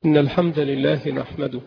إن الحمد لله نحمده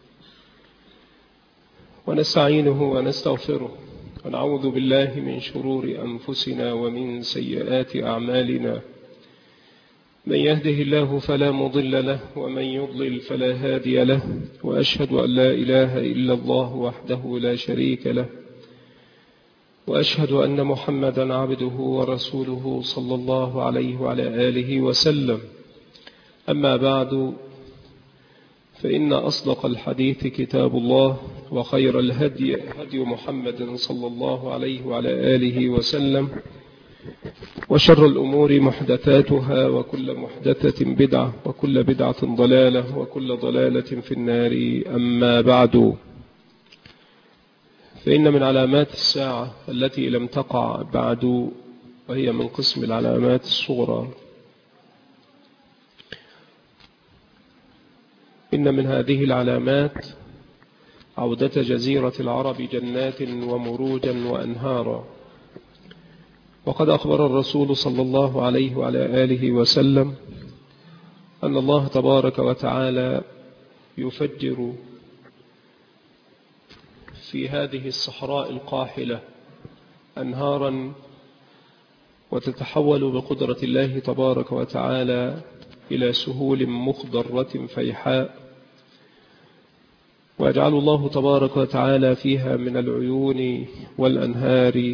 ونستعينه ونستغفره ونعوذ بالله من شرور أنفسنا ومن سيئات أعمالنا. من يهده الله فلا مضل له ومن يضلل فلا هادي له، وأشهد أن لا إله إلا الله وحده لا شريك له، وأشهد أن محمدا عبده ورسوله صلى الله عليه وعلى آله وسلم. أما بعد، فإن أصدق الحديث كتاب الله، وخير الهدي هدي محمد صلى الله عليه وعلى آله وسلم، وشر الأمور محدثاتها، وكل محدثة بدعة، وكل بدعة ضلالة، وكل ضلالة في النار. أما بعد، فإن من علامات الساعة التي لم تقع بعد، وهي من قسم العلامات الصغرى، إن من هذه العلامات عودة جزيرة العرب جنات ومروجا وأنهارا. وقد أخبر الرسول صلى الله عليه وعلى آله وسلم أن الله تبارك وتعالى يفجر في هذه الصحراء القاحلة أنهارا، وتتحول بقدرة الله تبارك وتعالى إلى سهول مخضرة فيحاء، ويجعل الله تبارك وتعالى فيها من العيون والأنهار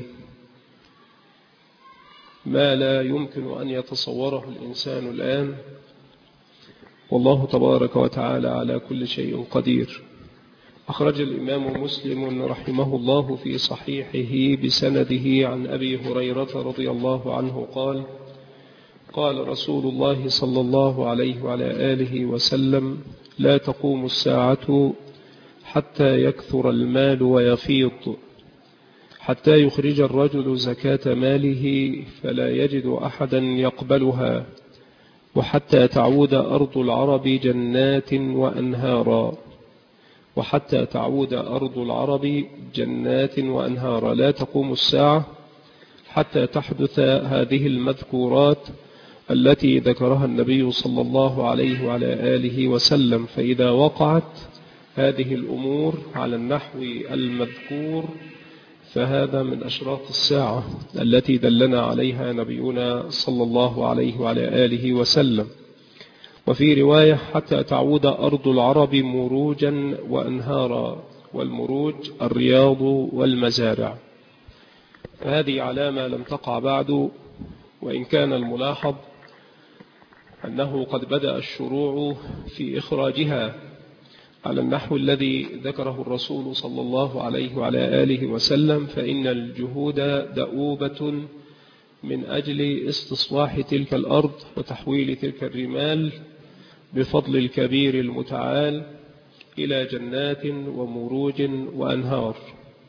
ما لا يمكن أن يتصوره الإنسان الآن، والله تبارك وتعالى على كل شيء قدير. أخرج الإمام مسلم رحمه الله في صحيحه بسنده عن أبي هريرة رضي الله عنه قال: قال رسول الله صلى الله عليه وعلى آله وسلم: لا تقوم الساعة حتى يكثر المال ويفيض، حتى يخرج الرجل زكاة ماله فلا يجد أحدا يقبلها، وحتى تعود أرض العرب جنات وأنهارا، وحتى تعود أرض العرب جنات وأنهارا. لا تقوم الساعة حتى تحدث هذه المذكورات التي ذكرها النبي صلى الله عليه وعلى آله وسلم. فإذا وقعت هذه الأمور على النحو المذكور فهذا من أشراط الساعة التي دلنا عليها نبينا صلى الله عليه وعلى آله وسلم. وفي رواية: حتى تعود أرض العرب مروجا وأنهارا، والمروج الرياض والمزارع. فهذه علامة لم تقع بعد، وإن كان الملاحظ أنه قد بدأ الشروع في إخراجها على النحو الذي ذكره الرسول صلى الله عليه وعلى آله وسلم، فإن الجهود دؤوبة من أجل استصلاح تلك الأرض وتحويل تلك الرمال بفضل الكبير المتعال إلى جنات ومروج وأنهار.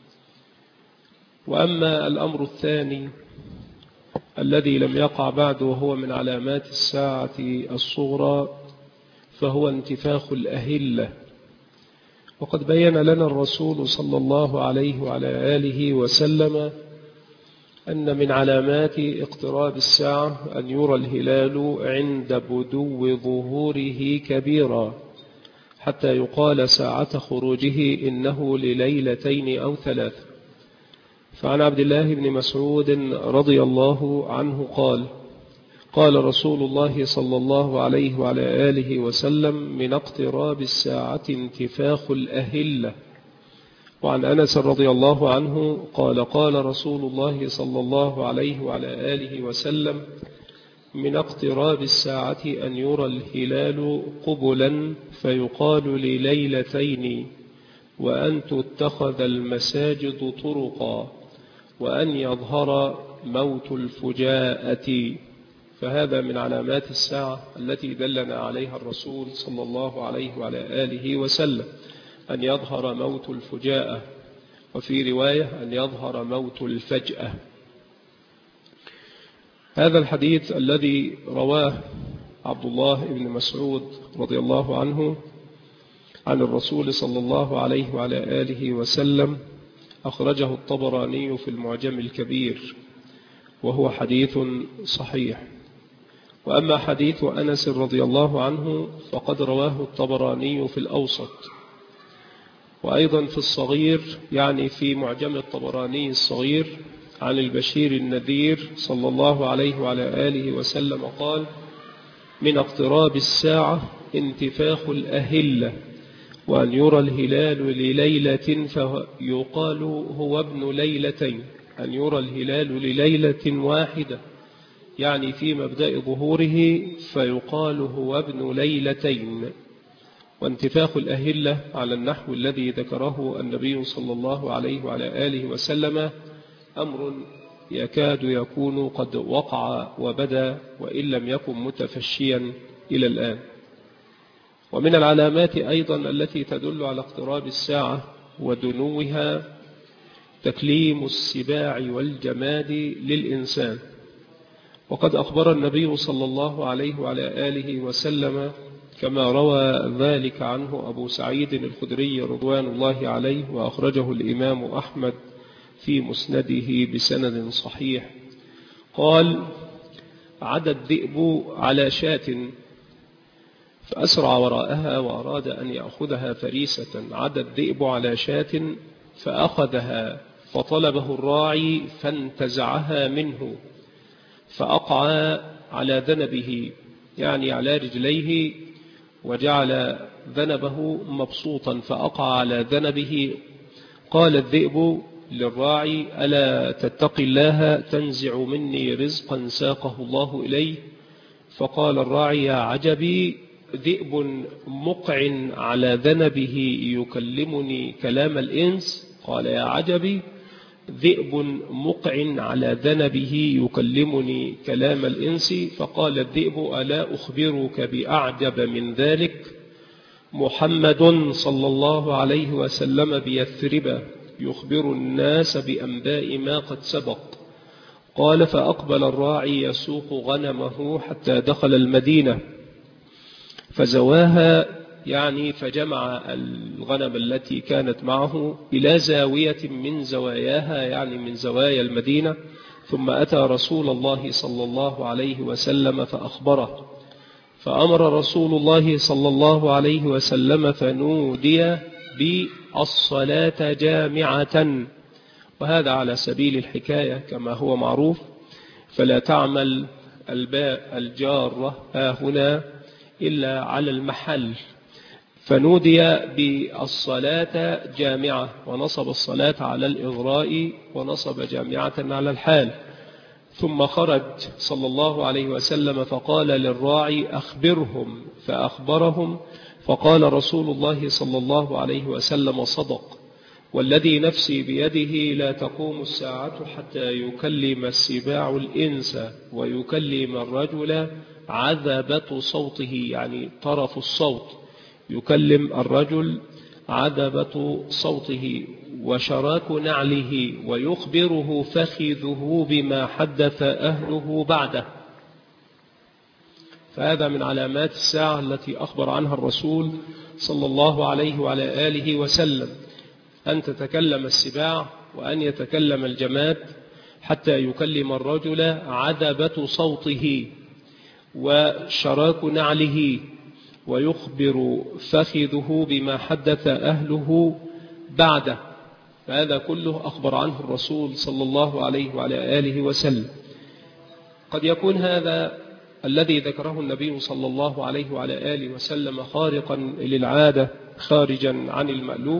وأما الأمر الثاني الذي لم يقع بعد، وهو من علامات الساعة الصغرى، فهو انتفاخ الأهلة. وقد بين لنا الرسول صلى الله عليه وعلى آله وسلم أن من علامات اقتراب الساعة أن يرى الهلال عند بدو ظهوره كبيرا، حتى يقال ساعة خروجه إنه لليلتين أو ثلاث. فعن عبد الله بن مسعود رضي الله عنه قال: قال رسول الله صلى الله عليه وعلى آله وسلم: من اقتراب الساعة انتفاخ الأهلة. وعن أنس رضي الله عنه قال: قال رسول الله صلى الله عليه وعلى آله وسلم: من اقتراب الساعة أن يرى الهلال قبلا فيقال لليلتين، وأن تتخذ المساجد طرقا، وأن يظهر موت الفجاءة. فهذا من علامات الساعة التي دلنا عليها الرسول صلى الله عليه وعلى آله وسلم، أن يظهر موت الفجاءة، وفي رواية أن يظهر موت الفجأة. هذا الحديث الذي رواه عبد الله بن مسعود رضي الله عنه عن الرسول صلى الله عليه وعلى آله وسلم أخرجه الطبراني في المعجم الكبير، وهو حديث صحيح. وأما حديث أنس رضي الله عنه فقد رواه الطبراني في الأوسط، وأيضا في الصغير يعني في معجم الطبراني الصغير عن البشير النذير صلى الله عليه وعلى آله وسلم قال: من اقتراب الساعة انتفاخ الأهلة، وأن يرى الهلال لليلة فيقال هو ابن ليلتين، أن يرى الهلال لليلة واحدة يعني في مبدأ ظهوره فيقال هو ابن ليلتين. وانتفاخ الأهلة على النحو الذي ذكره النبي صلى الله عليه وعلى آله وسلم أمر يكاد يكون قد وقع وبدا وإن لم يكن متفشيا إلى الآن. ومن العلامات أيضا التي تدل على اقتراب الساعة ودنوها تكليم السباع والجماد للإنسان، وقد أخبر النبي صلى الله عليه وعلى آله وسلم كما روى ذلك عنه أبو سعيد الخدري رضوان الله عليه، وأخرجه الإمام أحمد في مسنده بسند صحيح، قال: عدا الذئب على شاة فأسرع وراءها وأراد أن يأخذها فريسة، عدا الذئب على شاة فأخذها فطلبه الراعي فانتزعها منه فأقعى على ذنبه يعني على رجليه، وجعل ذنبه مبسوطا فأقعى على ذنبه. قال الذئب للراعي: ألا تتقي الله تنزع مني رزقا ساقه الله إليه؟ فقال الراعي: يا عجبي، ذئب مقع على ذنبه يكلمني كلام الإنس. قال: يا عجبي، ذئب مقع على ذنبه يكلمني كلام الإنس. فقال الذئب: ألا أخبرك بأعجب من ذلك؟ محمد صلى الله عليه وسلم بيثرب يخبر الناس بأنباء ما قد سبق. قال: فأقبل الراعي يسوق غنمه حتى دخل المدينة فزواها يعني فجمع الغنم التي كانت معه إلى زاوية من زواياها يعني من زوايا المدينة، ثم أتى رسول الله صلى الله عليه وسلم فأخبره، فأمر رسول الله صلى الله عليه وسلم فنودي بالصلاة جامعة، وهذا على سبيل الحكاية كما هو معروف، فلا تعمل الباء الجارة هنا إلا على المحل. فنودي بالصلاة جامعة، ونصب الصلاة على الإغراء ونصب جامعة على الحال. ثم خرج صلى الله عليه وسلم فقال للراعي: أخبرهم، فأخبرهم، فقال رسول الله صلى الله عليه وسلم: صدق، والذي نفسي بيده لا تقوم الساعة حتى يكلم السباع الإنس ويكلم الرجل عذبة صوته يعني طرف الصوت، يكلم الرجل عذبة صوته وشراك نعله، ويخبره فخذه بما حدث أهله بعده. فهذا من علامات الساعة التي أخبر عنها الرسول صلى الله عليه وعلى آله وسلم، أن تتكلم السباع وأن يتكلم الجماد حتى يكلم الرجل عذبة صوته وشراك نعله، ويخبر فخذه بما حدث أهله بعده. فهذا كله أخبر عنه الرسول صلى الله عليه وعلى آله وسلم. قد يكون هذا الذي ذكره النبي صلى الله عليه وعلى آله وسلم خارقا للعادة خارجا عن المألوف،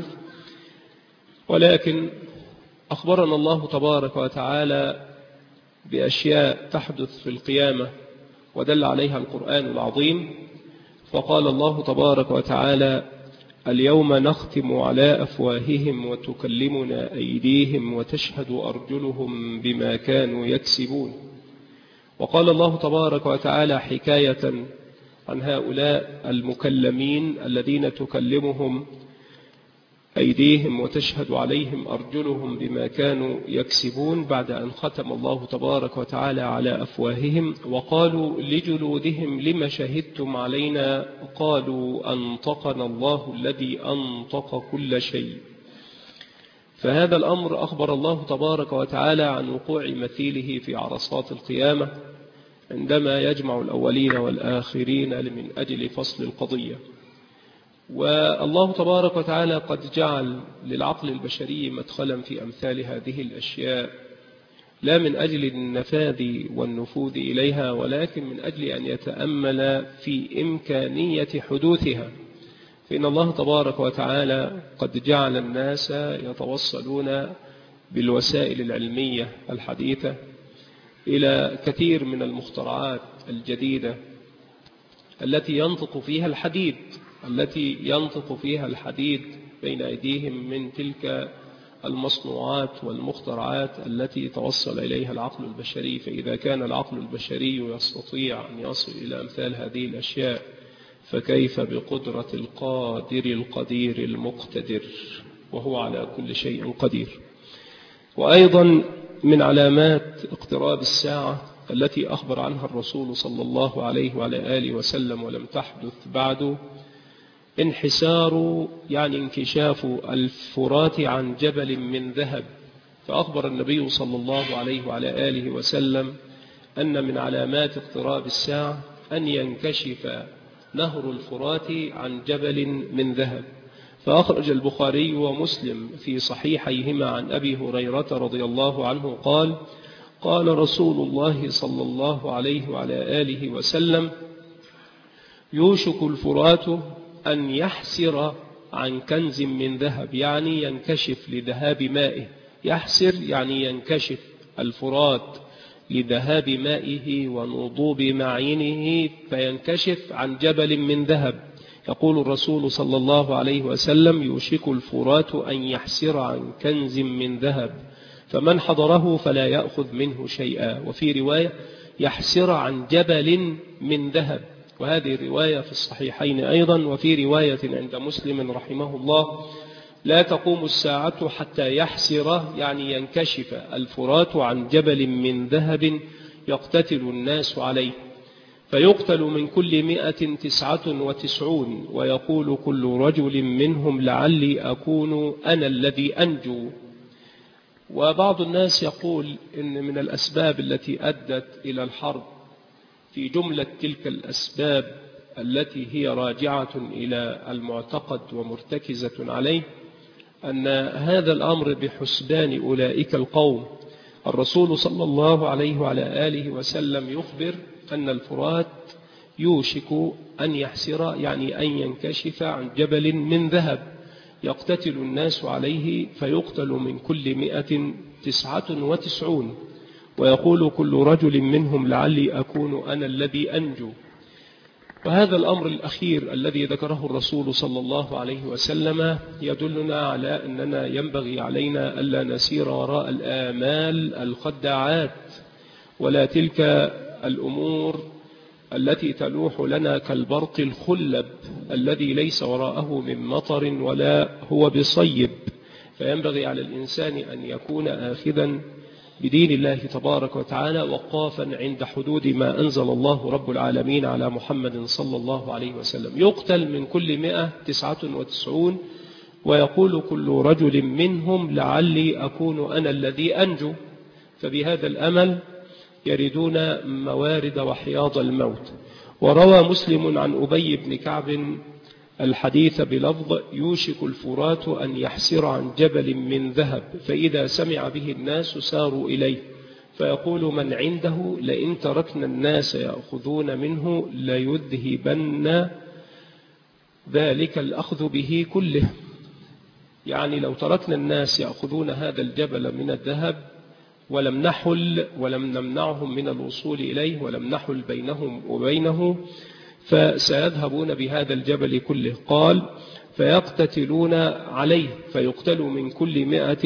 ولكن أخبرنا الله تبارك وتعالى بأشياء تحدث في القيامة ودل عليها القرآن العظيم. فقال الله تبارك وتعالى: اليوم نختم على أفواههم وتكلمنا أيديهم وتشهد أرجلهم بما كانوا يكسبون. وقال الله تبارك وتعالى حكاية عن هؤلاء المكلمين الذين تكلمهم أيديهم وتشهد عليهم أرجلهم بما كانوا يكسبون، بعد أن ختم الله تبارك وتعالى على أفواههم: وقالوا لجلودهم لم شهدتم علينا؟ قالوا أنطقنا الله الذي أنطق كل شيء. فهذا الأمر أخبر الله تبارك وتعالى عن وقوع مثيله في عرصات القيامة، عندما يجمع الأولين والآخرين من أجل فصل القضية. والله تبارك وتعالى قد جعل للعقل البشري مدخلا في أمثال هذه الأشياء، لا من أجل النفاذ والنفوذ إليها، ولكن من أجل أن يتأمل في إمكانية حدوثها. فإن الله تبارك وتعالى قد جعل الناس يتوصلون بالوسائل العلمية الحديثة إلى كثير من المخترعات الجديدة التي ينطق فيها الحديد بين أيديهم من تلك المصنوعات والمخترعات التي توصل إليها العقل البشري. فإذا كان العقل البشري يستطيع أن يصل إلى أمثال هذه الأشياء، فكيف بقدرة القادر القدير المقتدر، وهو على كل شيء قدير. وأيضا من علامات اقتراب الساعة التي أخبر عنها الرسول صلى الله عليه وعلى آله وسلم ولم تحدث بعد، انكشاف الفرات عن جبل من ذهب. فأخبر النبي صلى الله عليه وعلى آله وسلم أن من علامات اقتراب الساعة أن ينكشف نهر الفرات عن جبل من ذهب. فأخرج البخاري ومسلم في صحيحيهما عن أبي هريرة رضي الله عنه قال: قال رسول الله صلى الله عليه وعلى آله وسلم: يوشك الفرات أن يحسر عن كنز من ذهب، يعني ينكشف لذهاب مائه. يحسر يعني ينكشف الفرات لذهاب مائه ونضوب معينه، فينكشف عن جبل من ذهب. يقول الرسول صلى الله عليه وسلم: يوشك الفرات أن يحسر عن كنز من ذهب، فمن حضره فلا يأخذ منه شيئا. وفي رواية: يحسر عن جبل من ذهب، وهذه الرواية في الصحيحين أيضا. وفي رواية عند مسلم رحمه الله: لا تقوم الساعة حتى يحسر، يعني ينكشف الفرات عن جبل من ذهب يقتتل الناس عليه، فيقتل من كل 199، ويقول كل رجل منهم: لعلي أكون أنا الذي أنجو. وبعض الناس يقول إن من الأسباب التي أدت إلى الحرب، في جملة تلك الأسباب التي هي راجعة إلى المعتقد ومرتكزة عليه، أن هذا الأمر بحسبان أولئك القوم. الرسول صلى الله عليه وعلى آله وسلم يخبر أن الفرات يوشك أن يحسر، يعني أن ينكشف عن جبل من ذهب يقتتل الناس عليه، فيقتل من كل 199، ويقول كل رجل منهم: لعلي أكون أنا الذي أنجو. وهذا الأمر الأخير الذي ذكره الرسول صلى الله عليه وسلم يدلنا على أننا ينبغي علينا ألا نسير وراء الآمال الخداعات، ولا تلك الأمور التي تلوح لنا كالبرق الخلب الذي ليس وراءه من مطر ولا هو بصيب. فينبغي على الإنسان أن يكون آخذا بدين الله تبارك وتعالى، وقافا عند حدود ما أنزل الله رب العالمين على محمد صلى الله عليه وسلم. يقتل من كل 199، ويقول كل رجل منهم: لعلي أكون أنا الذي أنجو. فبهذا الأمل يردون موارد وحياض الموت. وروى مسلم عن أبي بن كعب الحديث بلفظ: يوشك الفرات أن يحسر عن جبل من ذهب، فإذا سمع به الناس ساروا إليه، فيقول من عنده: لئن تركنا الناس يأخذون منه ليذهبن ذلك الأخذ به كله. يعني لو تركنا الناس يأخذون هذا الجبل من الذهب ولم نمنعهم من الوصول إليه، ولم نحل بينهم وبينه، فسيذهبون بهذا الجبل كله. قال: فيقتتلون عليه، فيقتل من كل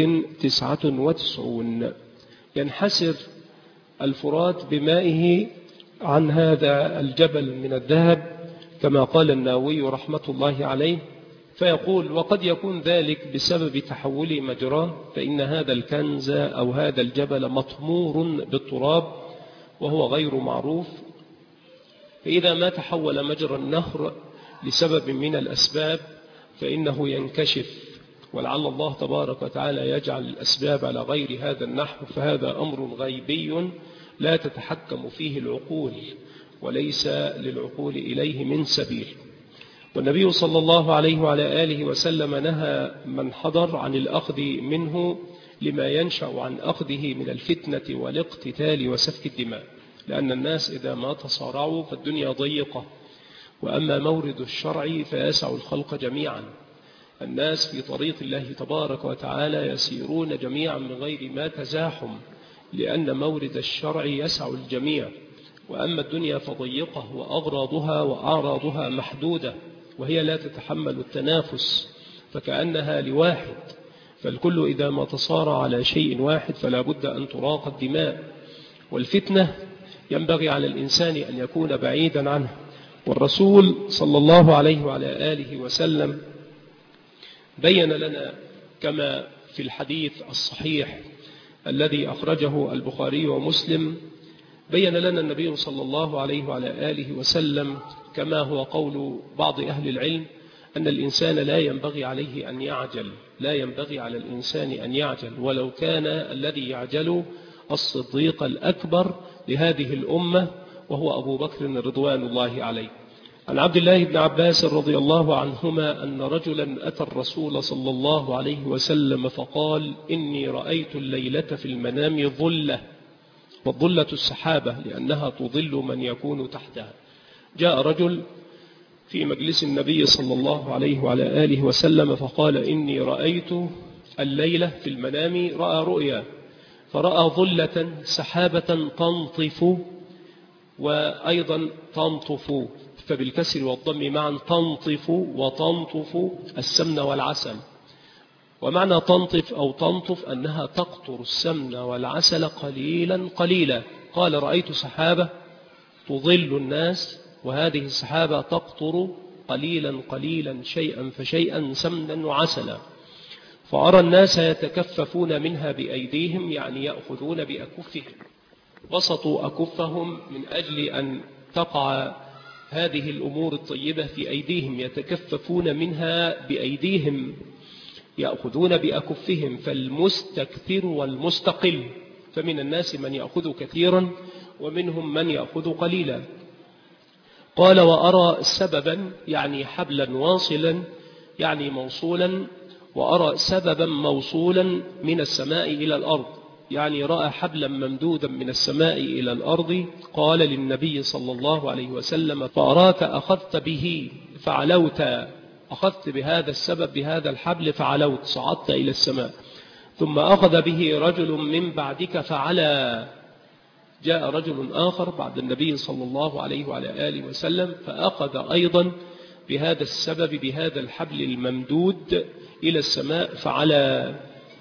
199. ينحسر الفرات بمائه عن هذا الجبل من الذهب، كما قال النووي رحمة الله عليه. فيقول: وقد يكون ذلك بسبب تحول مجراه، فإن هذا الكنز أو هذا الجبل مطمور بالتراب وهو غير معروف، فإذا ما تحول مجرى النهر لسبب من الأسباب فإنه ينكشف، ولعل الله تبارك وتعالى يجعل الأسباب على غير هذا النحو، فهذا أمر غيبي لا تتحكم فيه العقول وليس للعقول إليه من سبيل. والنبي صلى الله عليه وعلى آله وسلم نهى من حضر عن الأخذ منه لما ينشأ عن أخذه من الفتنة والاقتتال وسفك الدماء، لأن الناس إذا ما تصارعوا فالدنيا ضيقة، وأما مورد الشرع فيسع الخلق جميعا. الناس في طريق الله تبارك وتعالى يسيرون جميعا من غير ما تزاحم، لأن مورد الشرع يسع الجميع. وأما الدنيا فضيقة وأغراضها وأعراضها محدودة، وهي لا تتحمل التنافس، فكأنها لواحد، فالكل إذا ما تصارع على شيء واحد فلا بد أن تراق الدماء. والفتنة ينبغي على الإنسان أن يكون بعيدا عنها. والرسول صلى الله عليه وعلى آله وسلم بين لنا كما في الحديث الصحيح الذي أخرجه البخاري ومسلم، بين لنا النبي صلى الله عليه وعلى آله وسلم كما هو قول بعض أهل العلم أن الإنسان لا ينبغي عليه أن يعجل، لا ينبغي على الإنسان أن يعجل، ولو كان الذي يعجل الصديق الأكبر لهذه الأمة وهو أبو بكر رضوان الله عليه. عن عبد الله بن عباس رضي الله عنهما أن رجلا أتى الرسول صلى الله عليه وسلم فقال: إني رأيت الليلة في المنام ظلة، والظلة السحابة لأنها تظل من يكون تحتها. جاء رجل في مجلس النبي صلى الله عليه وعلى آله وسلم فقال: إني رأيت الليلة في المنام، رأى رؤيا، فرأى ظلة سحابة تنطف وأيضا تنطف، فبالكسر والضم معا، تنطف وتنطف السمن والعسل. ومعنى تنطف أو تنطف أنها تقطر السمن والعسل قليلا قليلا. قال: رأيت سحابة تظل الناس، وهذه السحابة تقطر قليلا قليلا شيئا فشيئا سمنا وعسلا، فأرى الناس يتكففون منها بأيديهم، يعني يأخذون بأكفهم، بسطوا أكفهم من أجل أن تقع هذه الأمور الطيبة في أيديهم، يتكففون منها بأيديهم، يأخذون بأكفهم. فالمستكثر والمستقل، فمن الناس من يأخذ كثيرا ومنهم من يأخذ قليلا. قال: وأرى سببا، يعني حبلا واصلا، يعني موصولا، وأرى سببا موصولا من السماء إلى الأرض، يعني رأى حبلا ممدودا من السماء إلى الأرض. قال للنبي صلى الله عليه وسلم: فأراك أخذت به فعلوت، أخذت بهذا السبب، بهذا الحبل فعلوت، صعدت إلى السماء. ثم أخذ به رجل من بعدك فعلى. جاء رجل آخر بعد النبي صلى الله عليه وعلى آله وسلم فأخذ أيضا بهذا السبب، بهذا الحبل الممدود إلى السماء فعلى.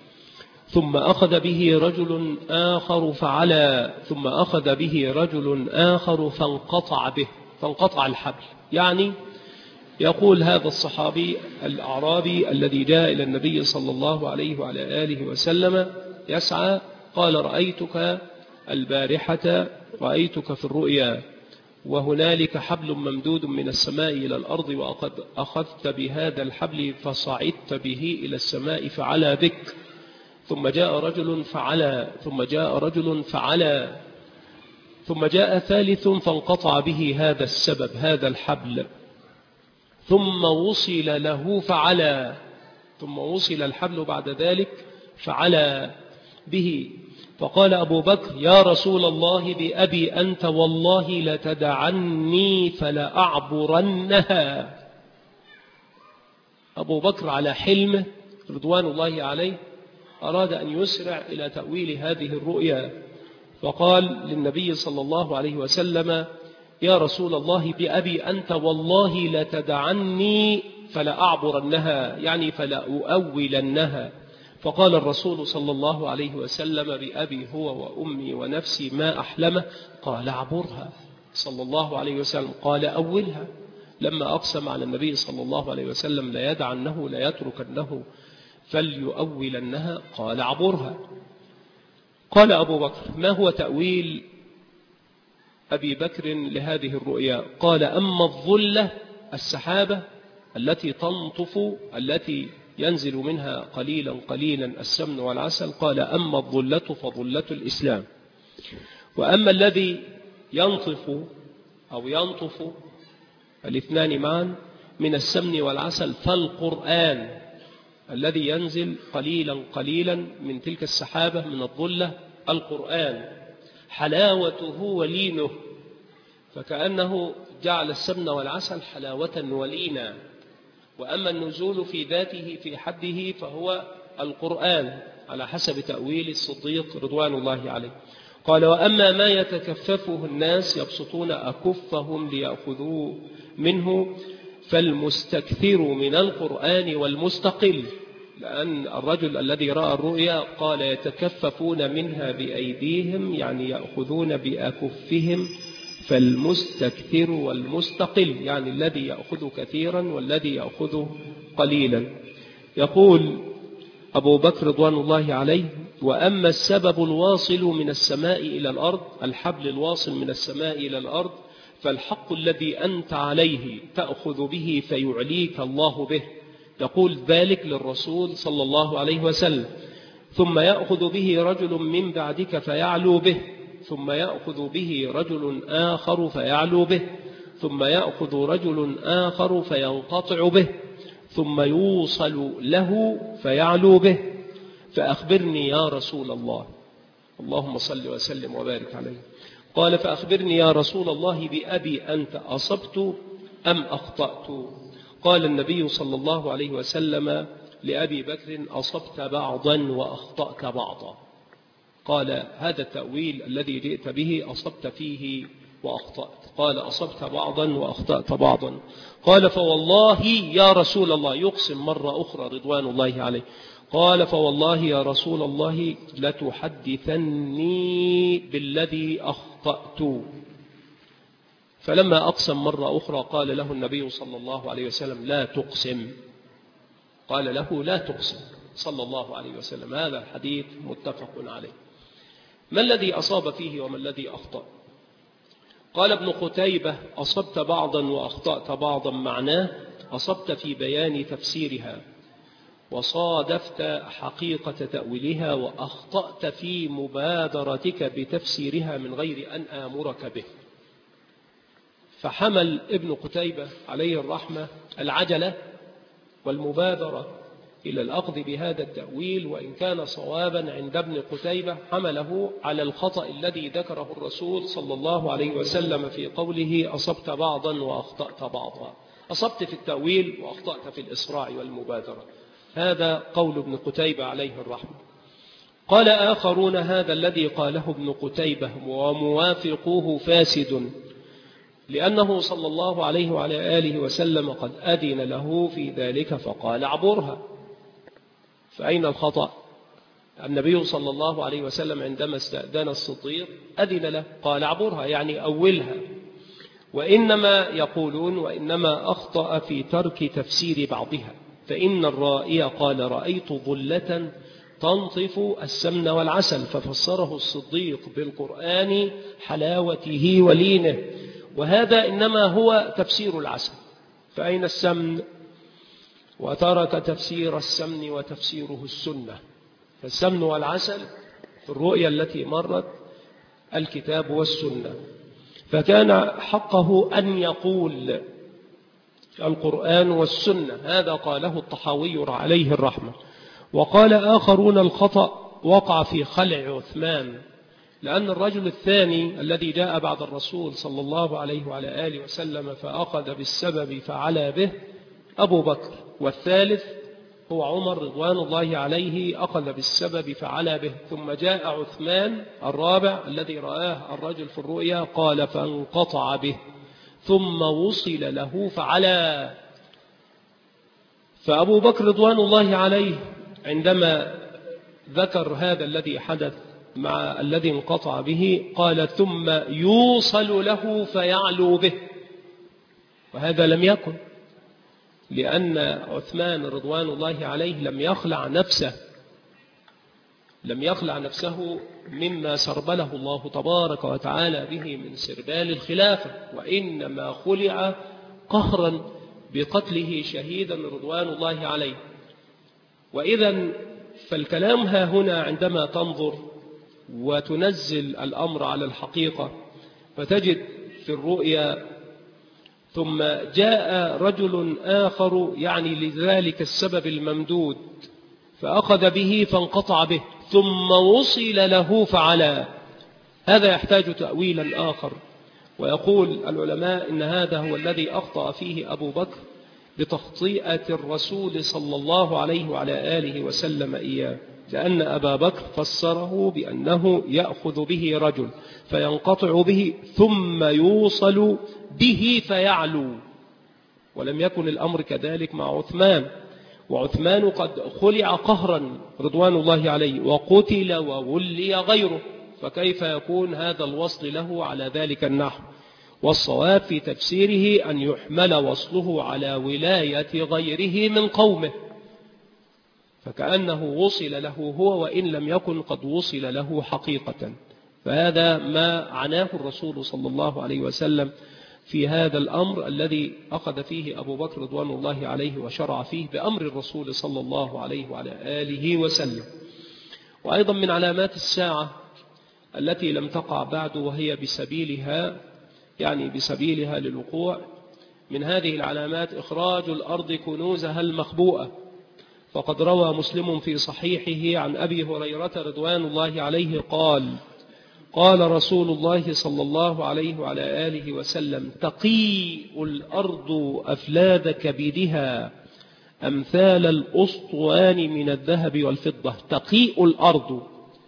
ثم أخذ به رجل آخر فعلى. ثم أخذ به رجل آخر فانقطع به، فانقطع الحبل. يعني يقول هذا الصحابي الأعرابي الذي جاء إلى النبي صلى الله عليه وعلى آله وسلم يسعى، قال: رأيتك البارحة، رأيتك في الرؤيا، وهنالك حبل ممدود من السماء إلى الأرض، وقد أخذت بهذا الحبل فصعدت به إلى السماء فعلى بك. ثم جاء رجل فعلى، ثم جاء رجل فعلى، ثم جاء ثالث فانقطع به هذا السبب، هذا الحبل، ثم وصل له فعلى، ثم وصل الحبل بعد ذلك فعلى به. فقال أبو بكر: يا رسول الله بأبي أنت والله لتدعني فلأعبرنها. أبو بكر على حلمه رضوان الله عليه أراد أن يسرع إلى تأويل هذه الرؤيا، فقال للنبي صلى الله عليه وسلم: يا رسول الله بأبي أنت والله لتدعني فلأعبرنها، يعني فلأؤولنها. فقال الرسول صلى الله عليه وسلم: بأبي هو وأمي ونفسي ما أحلمه. قال: اعبرها صلى الله عليه وسلم. قال: أولها. لما أقسم على النبي صلى الله عليه وسلم لا يدعنه لا يتركنه فليؤولنها، قال: اعبرها. قال أبو بكر: ما هو تأويل أبي بكر لهذه الرؤيا؟ قال: أما الظلة السحابة التي تنطف، التي ينزل منها قليلا قليلا السمن والعسل، قال: أما الظلة فظلة الإسلام. وأما الذي ينطف أو ينطف الاثنان معا من السمن والعسل فالقرآن الذي ينزل قليلا قليلا من تلك السحابة من الظلة، القرآن حلاوته ولينه، فكأنه جعل السمن والعسل حلاوة ولينا. وأما النزول في ذاته في حده فهو القرآن على حسب تأويل الصديق رضوان الله عليه. قال: وأما ما يتكففه الناس يبسطون أكفهم ليأخذوه منه فالمستكثر من القرآن والمستقل، لأن الرجل الذي رأى الرؤيا قال: يتكففون منها بأيديهم، يعني يأخذون بأكفهم، فالمستكثر والمستقل يعني الذي يأخذ كثيرا والذي يأخذ قليلا. يقول أبو بكر رضوان الله عليه: وأما السبب الواصل من السماء إلى الأرض، الحبل الواصل من السماء إلى الأرض، فالحق الذي أنت عليه تأخذ به فيعليك الله به. يقول ذلك للرسول صلى الله عليه وسلم. ثم يأخذ به رجل من بعدك فيعلو به، ثم يأخذ به رجل آخر فيعلو به، ثم يأخذ رجل آخر فينقطع به، ثم يوصل له فيعلو به. فأخبرني يا رسول الله، اللهم صل وسلم وبارك عليه. قال: فأخبرني يا رسول الله بأبي أنت، أصبت أم أخطأت؟ قال النبي صلى الله عليه وسلم لأبي بكر: أصبت بعضا وأخطأت بعضا. قال: هذا التأويل الذي جئت به أصبت فيه وأخطأت. قال: أصبت بعضا وأخطأت بعضا. قال: فوالله يا رسول الله، يقسم مرة أخرى رضوان الله عليه. قال: فوالله يا رسول الله لتحدثني بالذي أخطأت. فلما أقسم مرة أخرى قال له النبي صلى الله عليه وسلم: لا تقسم. قال له: لا تقسم صلى الله عليه وسلم. هذا الحديث متفق عليه. ما الذي أصاب فيه وما الذي أخطأ؟ قال ابن قتيبة: أصبت بعضا وأخطأت بعضا، معناه أصبت في بيان تفسيرها وصادفت حقيقة تأويلها، وأخطأت في مبادرتك بتفسيرها من غير أن آمرك به. فحمل ابن قتيبة عليه الرحمة العجلة والمبادرة إلى الأخذ بهذا التأويل، وإن كان صوابا عند ابن قتيبة حمله على الخطأ الذي ذكره الرسول صلى الله عليه وسلم في قوله: أصبت بعضا وأخطأت بعضا. أصبت في التأويل وأخطأت في الإسراع والمبادرة. هذا قول ابن قتيبة عليه الرحمة. قال آخرون: هذا الذي قاله ابن قتيبة وموافقوه فاسد، لأنه صلى الله عليه وعلى آله وسلم قد أذن له في ذلك فقال: اعبرها. فأين الخطأ؟ النبي صلى الله عليه وسلم عندما استأذن الصديق أذن له، قال: اعبرها، يعني أولها. وإنما يقولون: وإنما أخطأ في ترك تفسير بعضها، فإن الرائي قال: رأيت ظلة تنطف السمن والعسل، ففسره الصديق بالقرآن حلاوته ولينه، وهذا إنما هو تفسير العسل. فأين السمن؟ وترك تفسير السمن وتفسيره السنة. فالسمن والعسل في الرؤيا التي مرت الكتاب والسنة، فكان حقه أن يقول القرآن والسنة. هذا قاله الطحاوي عليه الرحمة. وقال آخرون: الخطأ وقع في خلع عثمان، لأن الرجل الثاني الذي جاء بعد الرسول صلى الله عليه وعلى آله وسلم فأخذ بالسبب فعلى به أبو بكر، والثالث هو عمر رضوان الله عليه أخذ بالسبب فعلى به. ثم جاء عثمان الرابع الذي رآه الرجل في الرؤيا، قال: فانقطع به ثم وصل له فعلى. فأبو بكر رضوان الله عليه عندما ذكر هذا الذي حدث مع الذي انقطع به قال: ثم يوصل له فيعلو به. وهذا لم يكن، لأن عثمان رضوان الله عليه لم يخلع نفسه مما سربله الله تبارك وتعالى به من سربال الخلافة، وإنما خلع قهرا بقتله شهيدا رضوان الله عليه. وإذا فالكلام ها هنا عندما تنظر وتنزل الأمر على الحقيقة، فتجد في الرؤيا ثم جاء رجل آخر يعني لذلك السبب الممدود فأخذ به فانقطع به ثم وصل له فعلا. هذا يحتاج تأويلا آخر، ويقول العلماء إن هذا هو الذي أخطأ فيه أبو بكر بتخطئة الرسول صلى الله عليه وعلى آله وسلم إياه، لأن أبا بكر فسره بأنه يأخذ به رجل فينقطع به ثم يوصل به فيعلو، ولم يكن الأمر كذلك مع عثمان، وعثمان قد خلع قهرا رضوان الله عليه وقتل وولي غيره، فكيف يكون هذا الوصل له على ذلك النحو؟ والصواب في تفسيره أن يحمل وصله على ولاية غيره من قومه، فكأنه وصل له هو وإن لم يكن قد وصل له حقيقة. فهذا ما عناه الرسول صلى الله عليه وسلم في هذا الأمر الذي أخذ فيه أبو بكر رضوان الله عليه وشرع فيه بأمر الرسول صلى الله عليه وعلى آله وسلم. وأيضا من علامات الساعة التي لم تقع بعد وهي بسبيلها للوقوع، من هذه العلامات إخراج الأرض كنوزها المخبوءة، فقد روى مسلم في صحيحه عن أبي هريرة رضوان الله عليه قال رسول الله صلى الله عليه وعلى آله وسلم: تقيء الأرض أفلاذ كبدها أمثال الأسطوان من الذهب والفضة. تقيء الأرض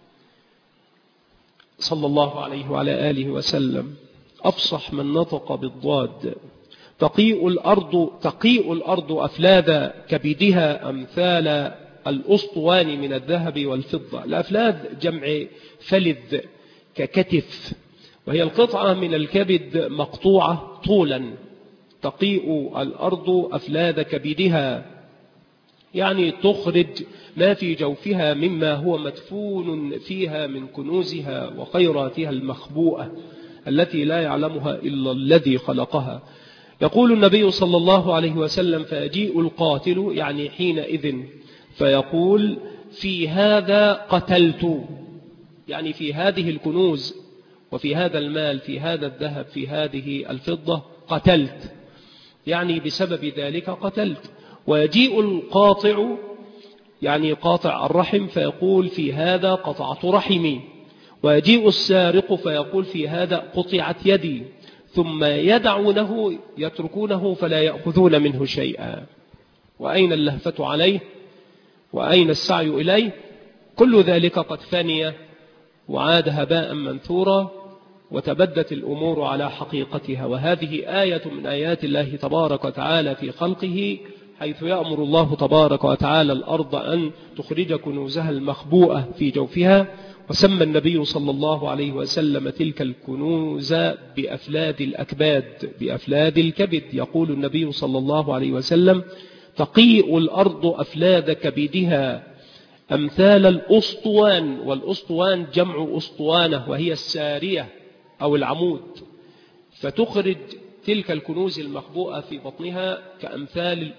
صلى الله عليه وعلى آله وسلم أفصح من نطق بالضاد. تقيء الأرض أفلاذ كبدها أمثال الأسطوان من الذهب والفضة. الأفلاذ جمع فلذ ككتف، وهي القطعة من الكبد مقطوعة طولا. تقيء الأرض أفلاذ كبدها يعني تخرج ما في جوفها مما هو مدفون فيها من كنوزها وخيراتها المخبوءة التي لا يعلمها إلا الذي خلقها. يقول النبي صلى الله عليه وسلم: فيجيء القاتل يعني حينئذ فيقول: في هذا قتلت، يعني في هذه الكنوز وفي هذا المال، في هذا الذهب، في هذه الفضة قتلت، يعني بسبب ذلك قتلت. ويجيء القاطع يعني قاطع الرحم فيقول: في هذا قطعت رحمي. ويجيء السارق فيقول: في هذا قطعت يدي. ثم يدعونه يتركونه فلا يأخذون منه شيئا. وأين اللهفة عليه وأين السعي إليه؟ كل ذلك قد فني وعاد هباء منثورا، وتبدت الأمور على حقيقتها. وهذه آية من آيات الله تبارك وتعالى في خلقه، حيث يأمر الله تبارك وتعالى الأرض أن تخرج كنوزها المخبوءة في جوفها. وسمى النبي صلى الله عليه وسلم تلك الكنوز بأفلاذ الأكباد، بأفلاذ الكبد. يقول النبي صلى الله عليه وسلم: تقيء الأرض أفلاذ كبدها أمثال الأسطوان. والأسطوان جمع أسطوانة وهي السارية أو العمود، فتخرج تلك الكنوز المخبوءة في بطنها كأمثال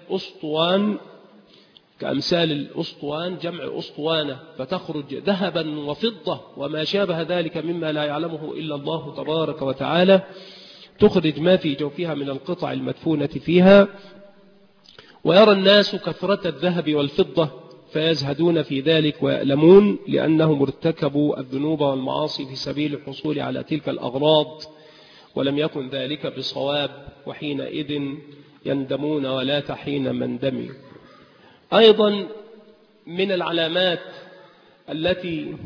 الأسطوان جمع أسطوانة، فتخرج ذهبا وفضة وما شابه ذلك مما لا يعلمه إلا الله تبارك وتعالى. تخرج ما في جوفها من القطع المدفونة فيها. ويرى الناس كثرة الذهب والفضة فيزهدون في ذلك ويألمون، لأنهم ارتكبوا الذنوب والمعاصي في سبيل الحصول على تلك الأغراض، ولم يكن ذلك بصواب، وحينئذ يندمون ولا تحين مندم. أيضا من العلامات التي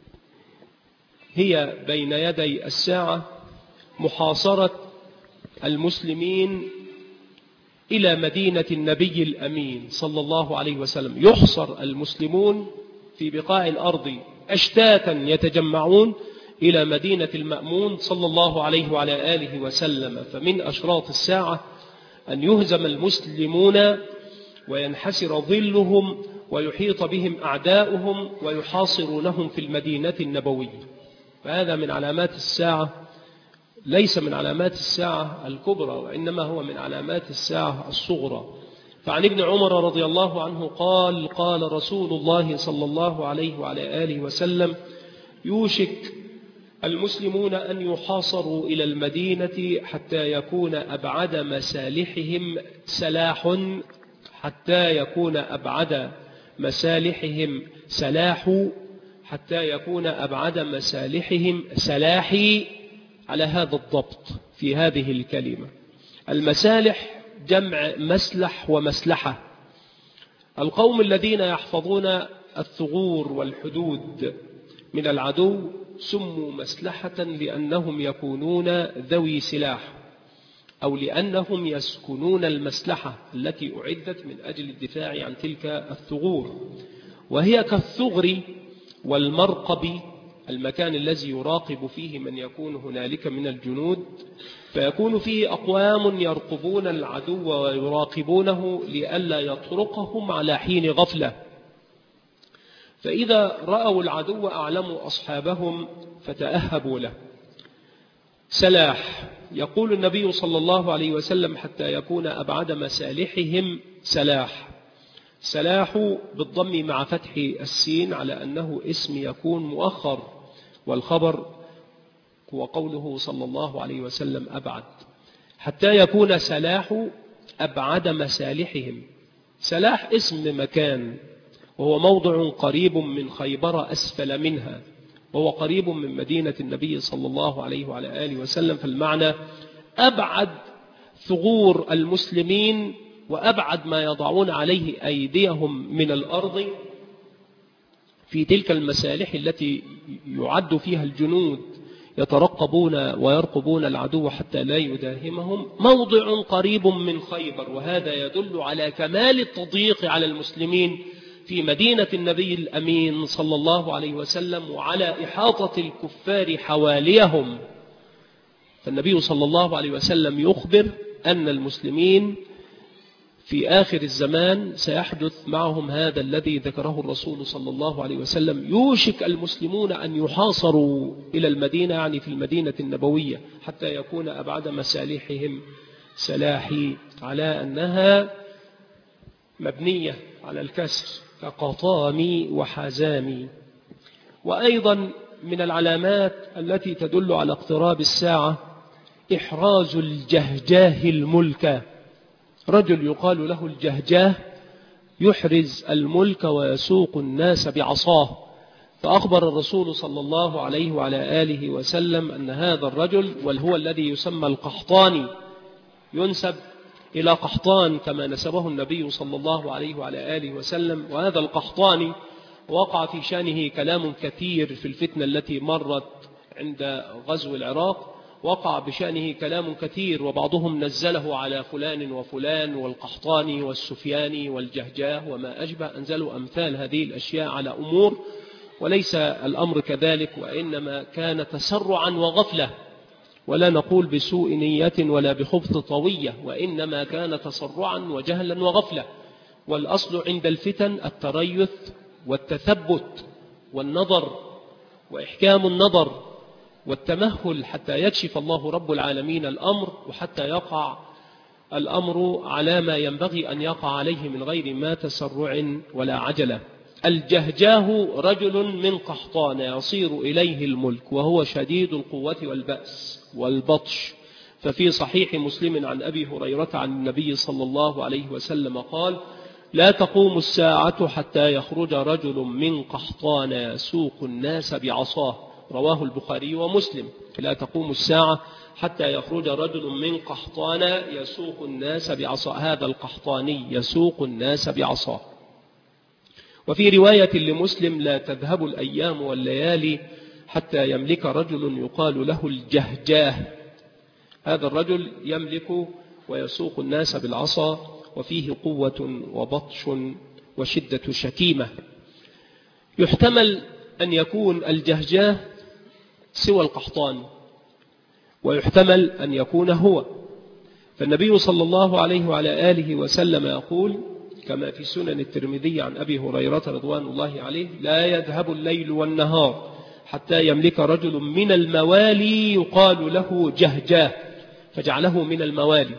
هي بين يدي الساعة محاصرة المسلمين إلى مدينة النبي الأمين صلى الله عليه وسلم. يحصر المسلمون في بقاع الأرض أشتاتا يتجمعون إلى مدينة المأمون صلى الله عليه وعلى آله وسلم. فمن أشراط الساعة أن يهزم المسلمون وينحسر ظلهم ويحيط بهم أعداؤهم ويحاصرونهم في المدينة النبوية. فهذا من علامات الساعة، ليس من علامات الساعة الكبرى، وإنما هو من علامات الساعة الصغرى. فعن ابن عمر رضي الله عنه قال: قال رسول الله صلى الله عليه وعلى آله وسلم: يوشك المسلمون أن يحاصروا إلى المدينة حتى يكون أبعد مسالحهم سلاح، حتى يكون أبعد مسالحهم سلاح، حتى يكون أبعد مسالحهم سلاحي. على هذا الضبط في هذه الكلمة. المسالح جمع مسلح ومسلحة. القوم الذين يحفظون الثغور والحدود من العدو سموا مسلحة لأنهم يكونون ذوي سلاح، أو لأنهم يسكنون المسلحة التي أعدت من أجل الدفاع عن تلك الثغور، وهي كالثغر والمرقب، المكان الذي يراقب فيه من يكون هنالك من الجنود، فيكون فيه أقوام يرقبون العدو ويراقبونه لئلا يطرقهم على حين غفلة، فإذا رأوا العدو أعلموا أصحابهم فتأهبوا له. سلاح. يقول النبي صلى الله عليه وسلم حتى يكون أبعد مسالحهم سلاح. سلاح بالضم مع فتح السين على أنه اسم يكون مؤخر، والخبر هو قوله صلى الله عليه وسلم أبعد. حتى يكون سلاح أبعد مسالحهم. سلاح اسم مكان، وهو موضع قريب من خيبر أسفل منها، وهو قريب من مدينة النبي صلى الله عليه وعلى آله وسلم. فالمعنى أبعد ثغور المسلمين وأبعد ما يضعون عليه أيديهم من الأرض في تلك المسالح التي يعد فيها الجنود يترقبون ويرقبون العدو حتى لا يداهمهم، موضع قريب من خيبر. وهذا يدل على كمال التضييق على المسلمين في مدينة النبي الأمين صلى الله عليه وسلم، وعلى إحاطة الكفار حواليهم. فالنبي صلى الله عليه وسلم يخبر أن المسلمين في آخر الزمان سيحدث معهم هذا الذي ذكره الرسول صلى الله عليه وسلم. يوشك المسلمون أن يحاصروا إلى المدينة، يعني في المدينة النبوية، حتى يكون أبعد مسالحهم سلاحي، على أنها مبنية على الكسر كقطامي وحزامي. وأيضا من العلامات التي تدل على اقتراب الساعة إحراز الجهجاه الملك. رجل يقال له الجهجاه يحرز الملك ويسوق الناس بعصاه. فأخبر الرسول صلى الله عليه وعلى آله وسلم أن هذا الرجل، وهو الذي يسمى القحطاني، ينسب إلى قحطان كما نسبه النبي صلى الله عليه وعلى آله وسلم. وهذا القحطاني وقع في شأنه كلام كثير في الفتنة التي مرت عند غزو العراق، وقع بشأنه كلام كثير، وبعضهم نزله على فلان وفلان والقحطاني والسفياني والجهجاه وما أشبه، أنزلوا أمثال هذه الأشياء على أمور، وليس الأمر كذلك، وإنما كان تسرعا وغفلة، ولا نقول بسوء نية ولا بخبث طوية، وإنما كان تسرعا وجهلا وغفلة. والأصل عند الفتن التريث والتثبت والنظر وإحكام النظر والتمهل حتى يكشف الله رب العالمين الأمر، وحتى يقع الأمر على ما ينبغي أن يقع عليه من غير ما تسرع ولا عجلة. الجهجاه رجل من قحطان يصير إليه الملك، وهو شديد القوة والبأس والبطش. ففي صحيح مسلم عن أبي هريرة عن النبي صلى الله عليه وسلم قال: لا تقوم الساعة حتى يخرج رجل من قحطان يسوق الناس بعصاه. رواه البخاري ومسلم. لا تقوم الساعة حتى يخرج رجل من قحطان يسوق الناس بعصاه. هذا القحطاني يسوق الناس بعصاه. وفي رواية لمسلم: لا تذهب الأيام والليالي حتى يملك رجل يقال له الجهجاه. هذا الرجل يملك ويسوق الناس بالعصا، وفيه قوة وبطش وشدة شكيمة. يحتمل أن يكون الجهجاه سوى القحطان، ويحتمل أن يكون هو. فالنبي صلى الله عليه وعلى آله وسلم يقول كما في سنن الترمذي عن أبي هريرة رضوان الله عليه: لا يذهب الليل والنهار حتى يملك رجل من الموالي يقال له جهجاه، فجعله من الموالي،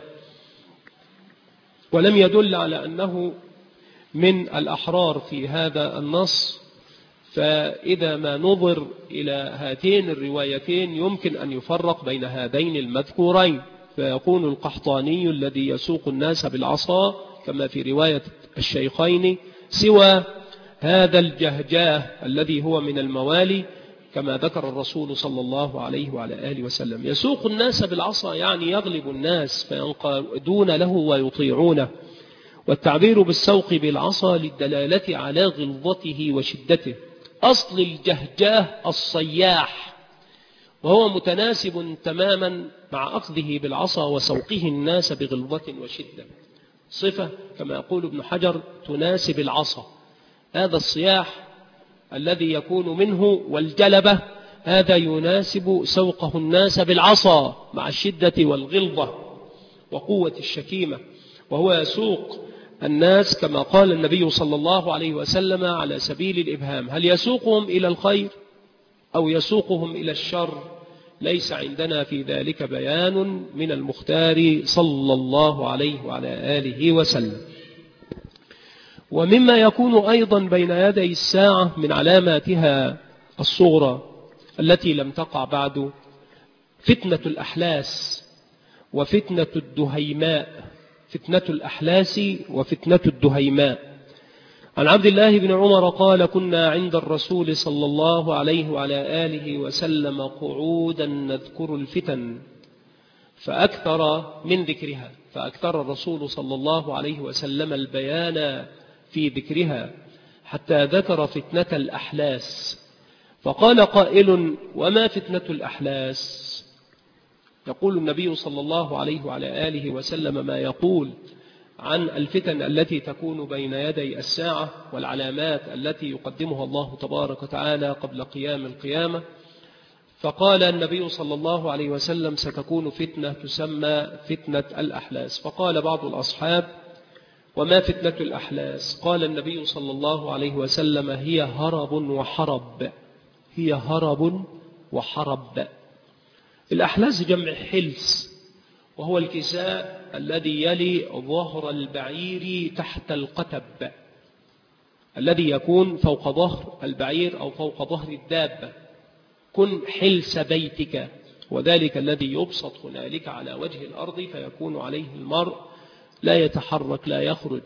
ولم يدل على أنه من الأحرار في هذا النص، فإذا ما نظر إلى هاتين الروايتين يمكن أن يفرق بين هذين المذكورين، فيكون القحطاني الذي يسوق الناس بالعصا كما في رواية الشيخين، سوى هذا الجهجاه الذي هو من الموالي كما ذكر الرسول صلى الله عليه وعلى آله وسلم. يسوق الناس بالعصا يعني يغلب الناس فينقادون له ويطيعونه، والتعبير بالسوق بالعصا للدلالة على غلظته وشدته. أصل الجهجاه الصياح، وهو متناسب تماما مع أخذه بالعصا وسوقه الناس بغلظة وشدة، صفة كما يقول ابن حجر تناسب العصا. هذا الصياح الذي يكون منه والجلبة هذا يناسب سوقه الناس بالعصا مع الشدة والغلظة وقوة الشكيمة، وهو يسوق الناس كما قال النبي صلى الله عليه وسلم على سبيل الإبهام، هل يسوقهم إلى الخير أو يسوقهم إلى الشر؟ ليس عندنا في ذلك بيان من المختار صلى الله عليه وعلى آله وسلم. ومما يكون أيضا بين يدي الساعة من علاماتها الصغرى التي لم تقع بعد فتنة الأحلاس وفتنة الدهيماء، فتنة الأحلاس وفتنة الدهيماء. عن عبد الله بن عمر قال: كنا عند الرسول صلى الله عليه وعلى آله وسلم قعودا نذكر الفتن فأكثر من ذكرها، فأكثر الرسول صلى الله عليه وسلم البيان في ذكرها حتى ذكر فتنة الأحلاس. فقال قائل: وما فتنة الأحلاس؟ يقول النبي صلى الله عليه وعلى آله وسلم ما يقول عن الفتن التي تكون بين يدي الساعة والعلامات التي يقدمها الله تبارك وتعالى قبل قيام القيامة. فقال النبي صلى الله عليه وسلم: ستكون فتنة تسمى فتنة الأحلاس. فقال بعض الأصحاب: وما فتنة الأحلاس؟ قال النبي صلى الله عليه وسلم: هي هرب وحرب. هي هرب وحرب. الأحلاس جمع حلس، وهو الكساء الذي يلي ظهر البعير تحت القتب، الذي يكون فوق ظهر البعير أو فوق ظهر الدابة. كن حلس بيتك، وذلك الذي يبسط هنالك على وجه الأرض فيكون عليه المرء لا يتحرك لا يخرج.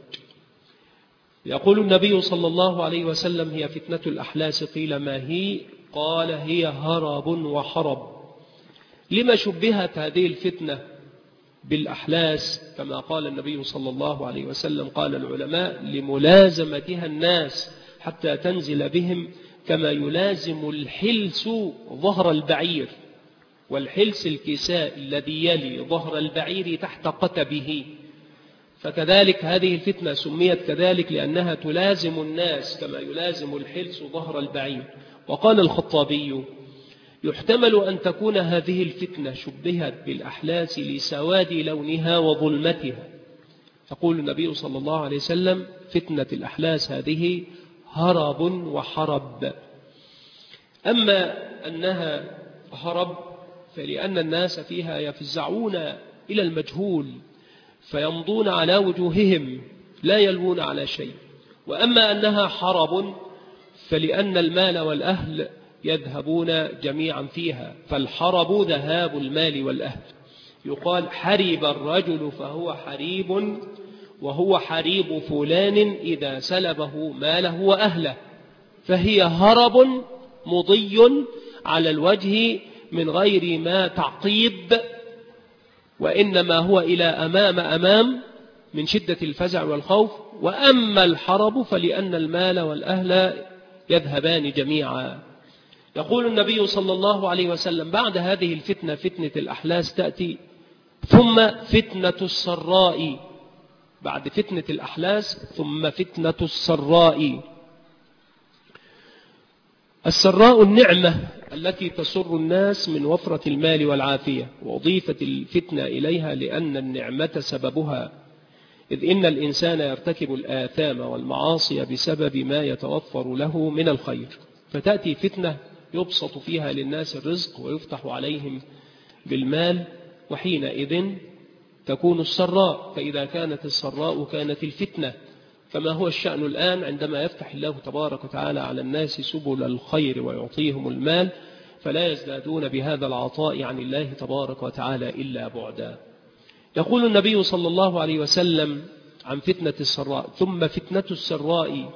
يقول النبي صلى الله عليه وسلم: هي فتنة الأحلاس. قيل: ما هي؟ قال: هي هرب وحرب. لما شبهت هذه الفتنة بالأحلاس كما قال النبي صلى الله عليه وسلم؟ قال العلماء: لملازمتها الناس حتى تنزل بهم كما يلازم الحلس ظهر البعير، والحلس الكساء الذي يلي ظهر البعير تحت قتبه. فكذلك هذه الفتنة سميت كذلك لأنها تلازم الناس كما يلازم الحلس ظهر البعير. وقال الخطابي: يحتمل أن تكون هذه الفتنة شبهت بالأحلاس لسواد لونها وظلمتها. يقول النبي صلى الله عليه وسلم: فتنة الأحلاس هذه هرب وحرب. أما أنها هرب فلأن الناس فيها يفزعون إلى المجهول فيمضون على وجوههم لا يلوون على شيء. وأما أنها حرب فلأن المال والأهل يذهبون جميعا فيها، فالحرب ذهاب المال والأهل. يقال: حرب الرجل فهو حريب، وهو حريب فلان إذا سلبه ماله وأهله. فهي هرب مضي على الوجه من غير ما تعقيب، وإنما هو إلى أمام من شدة الفزع والخوف. وأما الحرب فلأن المال والأهل يذهبان جميعا. يقول النبي صلى الله عليه وسلم: بعد هذه الفتنة فتنة الأحلاس تأتي، ثم فتنة السراء. بعد فتنة الأحلاس ثم فتنة السراء. السراء النعمة التي تسر الناس من وفرة المال والعافية، وأضيفت الفتنة إليها لأن النعمة سببها، إذ إن الإنسان يرتكب الآثام والمعاصي بسبب ما يتوفر له من الخير. فتأتي فتنة يبسط فيها للناس الرزق ويفتح عليهم بالمال، وحينئذ تكون السراء. فإذا كانت السراء كانت الفتنة، فما هو الشأن الآن عندما يفتح الله تبارك وتعالى على الناس سبل الخير ويعطيهم المال، فلا يزدادون بهذا العطاء عن الله تبارك وتعالى إلا بعدا. يقول النبي صلى الله عليه وسلم عن فتنة السراء: ثم فتنة السراء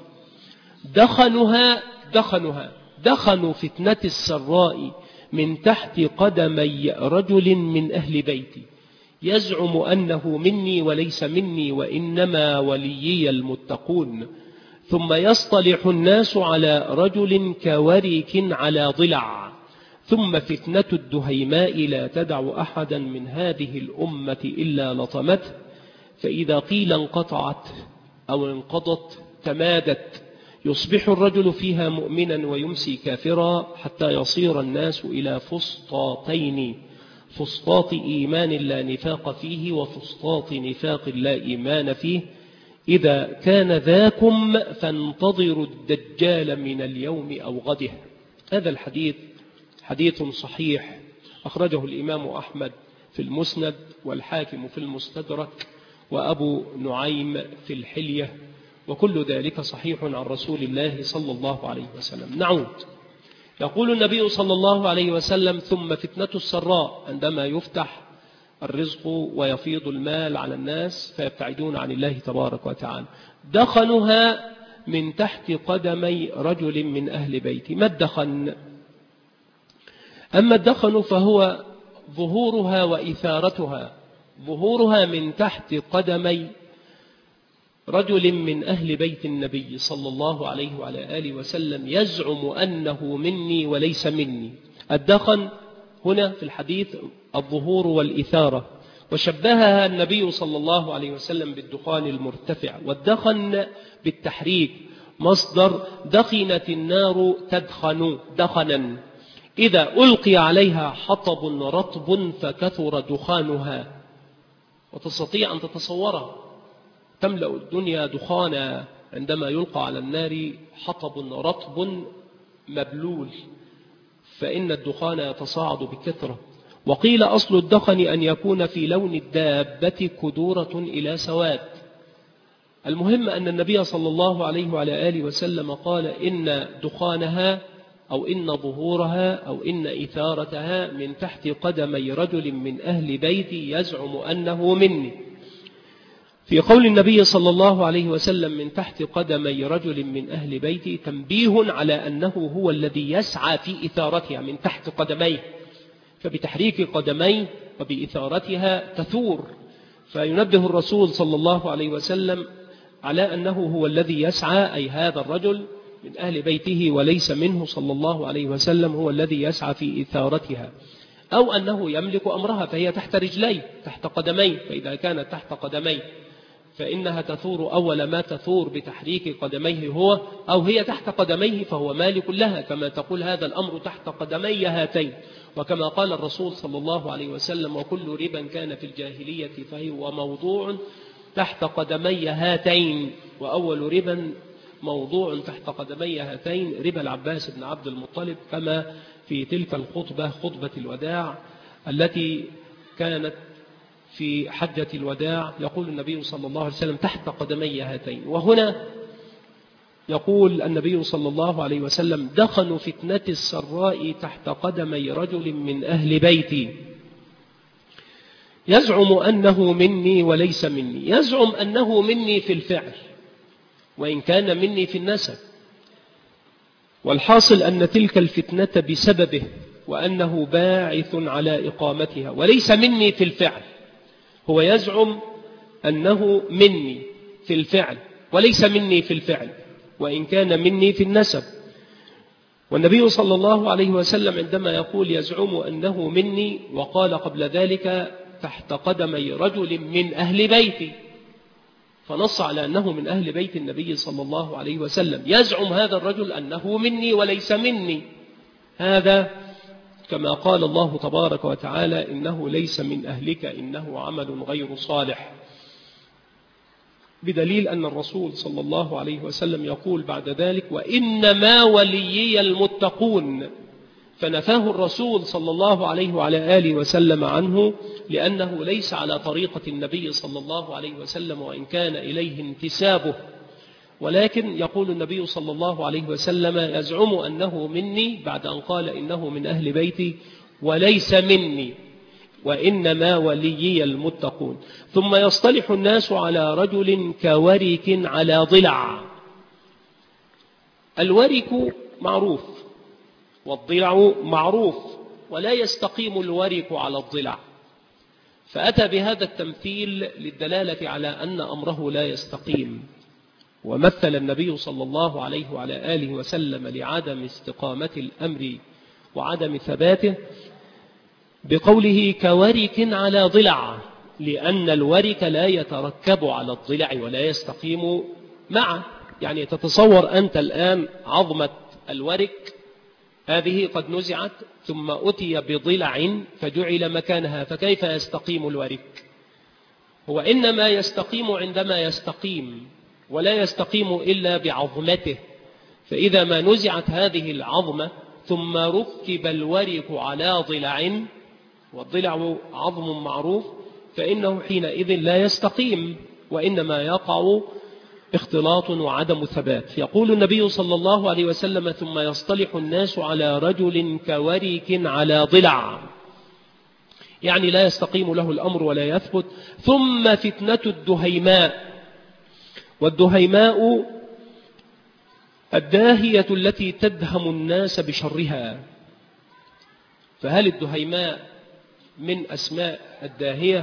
دخنوا فتنة السراء من تحت قدمي رجل من أهل بيتي يزعم أنه مني وليس مني وإنما وليي المتقون، ثم يصطلح الناس على رجل كوريك على ضلع، ثم فتنة الدهيماء لا تدع أحدا من هذه الأمة إلا لطمته، فإذا قيل انقطعت أو انقضت تمادت، يصبح الرجل فيها مؤمنا ويمسي كافرا، حتى يصير الناس إلى فسطاطين: فسطاط إيمان لا نفاق فيه، وفسطاط نفاق لا إيمان فيه. إذا كان ذاكم فانتظروا الدجال من اليوم أو غده. هذا الحديث حديث صحيح، أخرجه الإمام أحمد في المسند، والحاكم في المستدرك، وأبو نعيم في الحلية، وكل ذلك صحيح عن رسول الله صلى الله عليه وسلم. نعود. يقول النبي صلى الله عليه وسلم: ثم فتنة السراء، عندما يفتح الرزق ويفيض المال على الناس فيبتعدون عن الله تبارك وتعالى، دخنها من تحت قدمي رجل من أهل بيتي. ما الدخن؟ أما الدخن فهو ظهورها وإثارتها. ظهورها من تحت قدمي رجل من أهل بيت النبي صلى الله عليه وعلى آله وسلم يزعم أنه مني وليس مني. الدخن هنا في الحديث الظهور والإثارة، وشبهها النبي صلى الله عليه وسلم بالدخان المرتفع. والدخن بالتحريك مصدر دخنت النار تدخن دخنا، إذا ألقي عليها حطب رطب فكثر دخانها. وتستطيع أن تتصورها، تملأ الدنيا دخانا عندما يلقى على النار حطب رطب مبلول، فإن الدخان يتصاعد بكثرة. وقيل أصل الدخن أن يكون في لون الدابة كدورة إلى سواد. المهم أن النبي صلى الله عليه وعلى آله وسلم قال: إن دخانها أو إن ظهورها أو إن إثارتها من تحت قدمي رجل من أهل بيتي يزعم أنه مني. في قول النبي صلى الله عليه وسلم من تحت قدمي رجل من أهل بيتي تنبيه على أنه هو الذي يسعى في إثارتها من تحت قدميه، فبتحريك قدميه وبإثارتها تثور. فينبه الرسول صلى الله عليه وسلم على أنه هو الذي يسعى، أي هذا الرجل من أهل بيته وليس منه صلى الله عليه وسلم هو الذي يسعى في إثارتها، أو أنه يملك أمرها فهي تحت رجليه تحت قدميه، فإذا كانت تحت قدميه فإنها تثور أول ما تثور بتحريك قدميه هو، أو هي تحت قدميه فهو مالك لها، كما تقول هذا الأمر تحت قدمي هاتين. وكما قال الرسول صلى الله عليه وسلم: وكل ربا كان في الجاهلية فهو موضوع تحت قدمي هاتين. وأول ربا موضوع تحت قدمي هاتين ربا العباس بن عبد المطلب، كما في تلك الخطبة خطبة الوداع التي كانت في حجة الوداع، يقول النبي صلى الله عليه وسلم: تحت قدمي هاتين. وهنا يقول النبي صلى الله عليه وسلم: دخن فتنة السراء تحت قدمي رجل من أهل بيتي يزعم أنه مني وليس مني. يزعم أنه مني في الفعل وإن كان مني في النسب، والحاصل أن تلك الفتنة بسببه وأنه باعث على إقامتها، وليس مني في الفعل. هو يزعم أنه مني في الفعل وليس مني في الفعل وإن كان مني في النسب. والنبي صلى الله عليه وسلم عندما يقول يزعم أنه مني، وقال قبل ذلك تحت قدمي رجل من أهل بيتي، فنص على أنه من أهل بيت النبي صلى الله عليه وسلم. يزعم هذا الرجل أنه مني وليس مني، هذا كما قال الله تبارك وتعالى: إنه ليس من أهلك إنه عمل غير صالح، بدليل أن الرسول صلى الله عليه وسلم يقول بعد ذلك: وإنما وليي المتقون، فنفاه الرسول صلى الله عليه وعلى آله وسلم عنه، لأنه ليس على طريقة النبي صلى الله عليه وسلم وإن كان إليه انتسابه. ولكن يقول النبي صلى الله عليه وسلم يزعم أنه مني بعد أن قال إنه من أهل بيتي وليس مني وإنما وليي المتقون. ثم يصطلح الناس على رجل كورك على ضلع. الورك معروف والضلع معروف، ولا يستقيم الورك على الضلع، فأتى بهذا التمثيل للدلالة على أن أمره لا يستقيم. ومثل النبي صلى الله عليه وعلى آله وسلم لعدم استقامة الأمر وعدم ثباته بقوله كورك على ضلع، لأن الورك لا يتركب على الضلع ولا يستقيم معه. يعني تتصور أنت الآن عظمة الورك هذه قد نزعت ثم أتي بضلع فجعل مكانها، فكيف يستقيم الورك؟ هو إنما يستقيم عندما يستقيم، ولا يستقيم إلا بعظمته. فإذا ما نزعت هذه العظمة ثم ركب الورك على ضلع، والضلع عظم معروف، فإنه حينئذ لا يستقيم، وإنما يقع اختلاط وعدم ثبات. يقول النبي صلى الله عليه وسلم ثم يصطلح الناس على رجل كورك على ضلع، يعني لا يستقيم له الأمر ولا يثبت. ثم فتنة الدهيماء، والدهيماء الداهية التي تدهم الناس بشرها. فهل الدهيماء من أسماء الداهية؟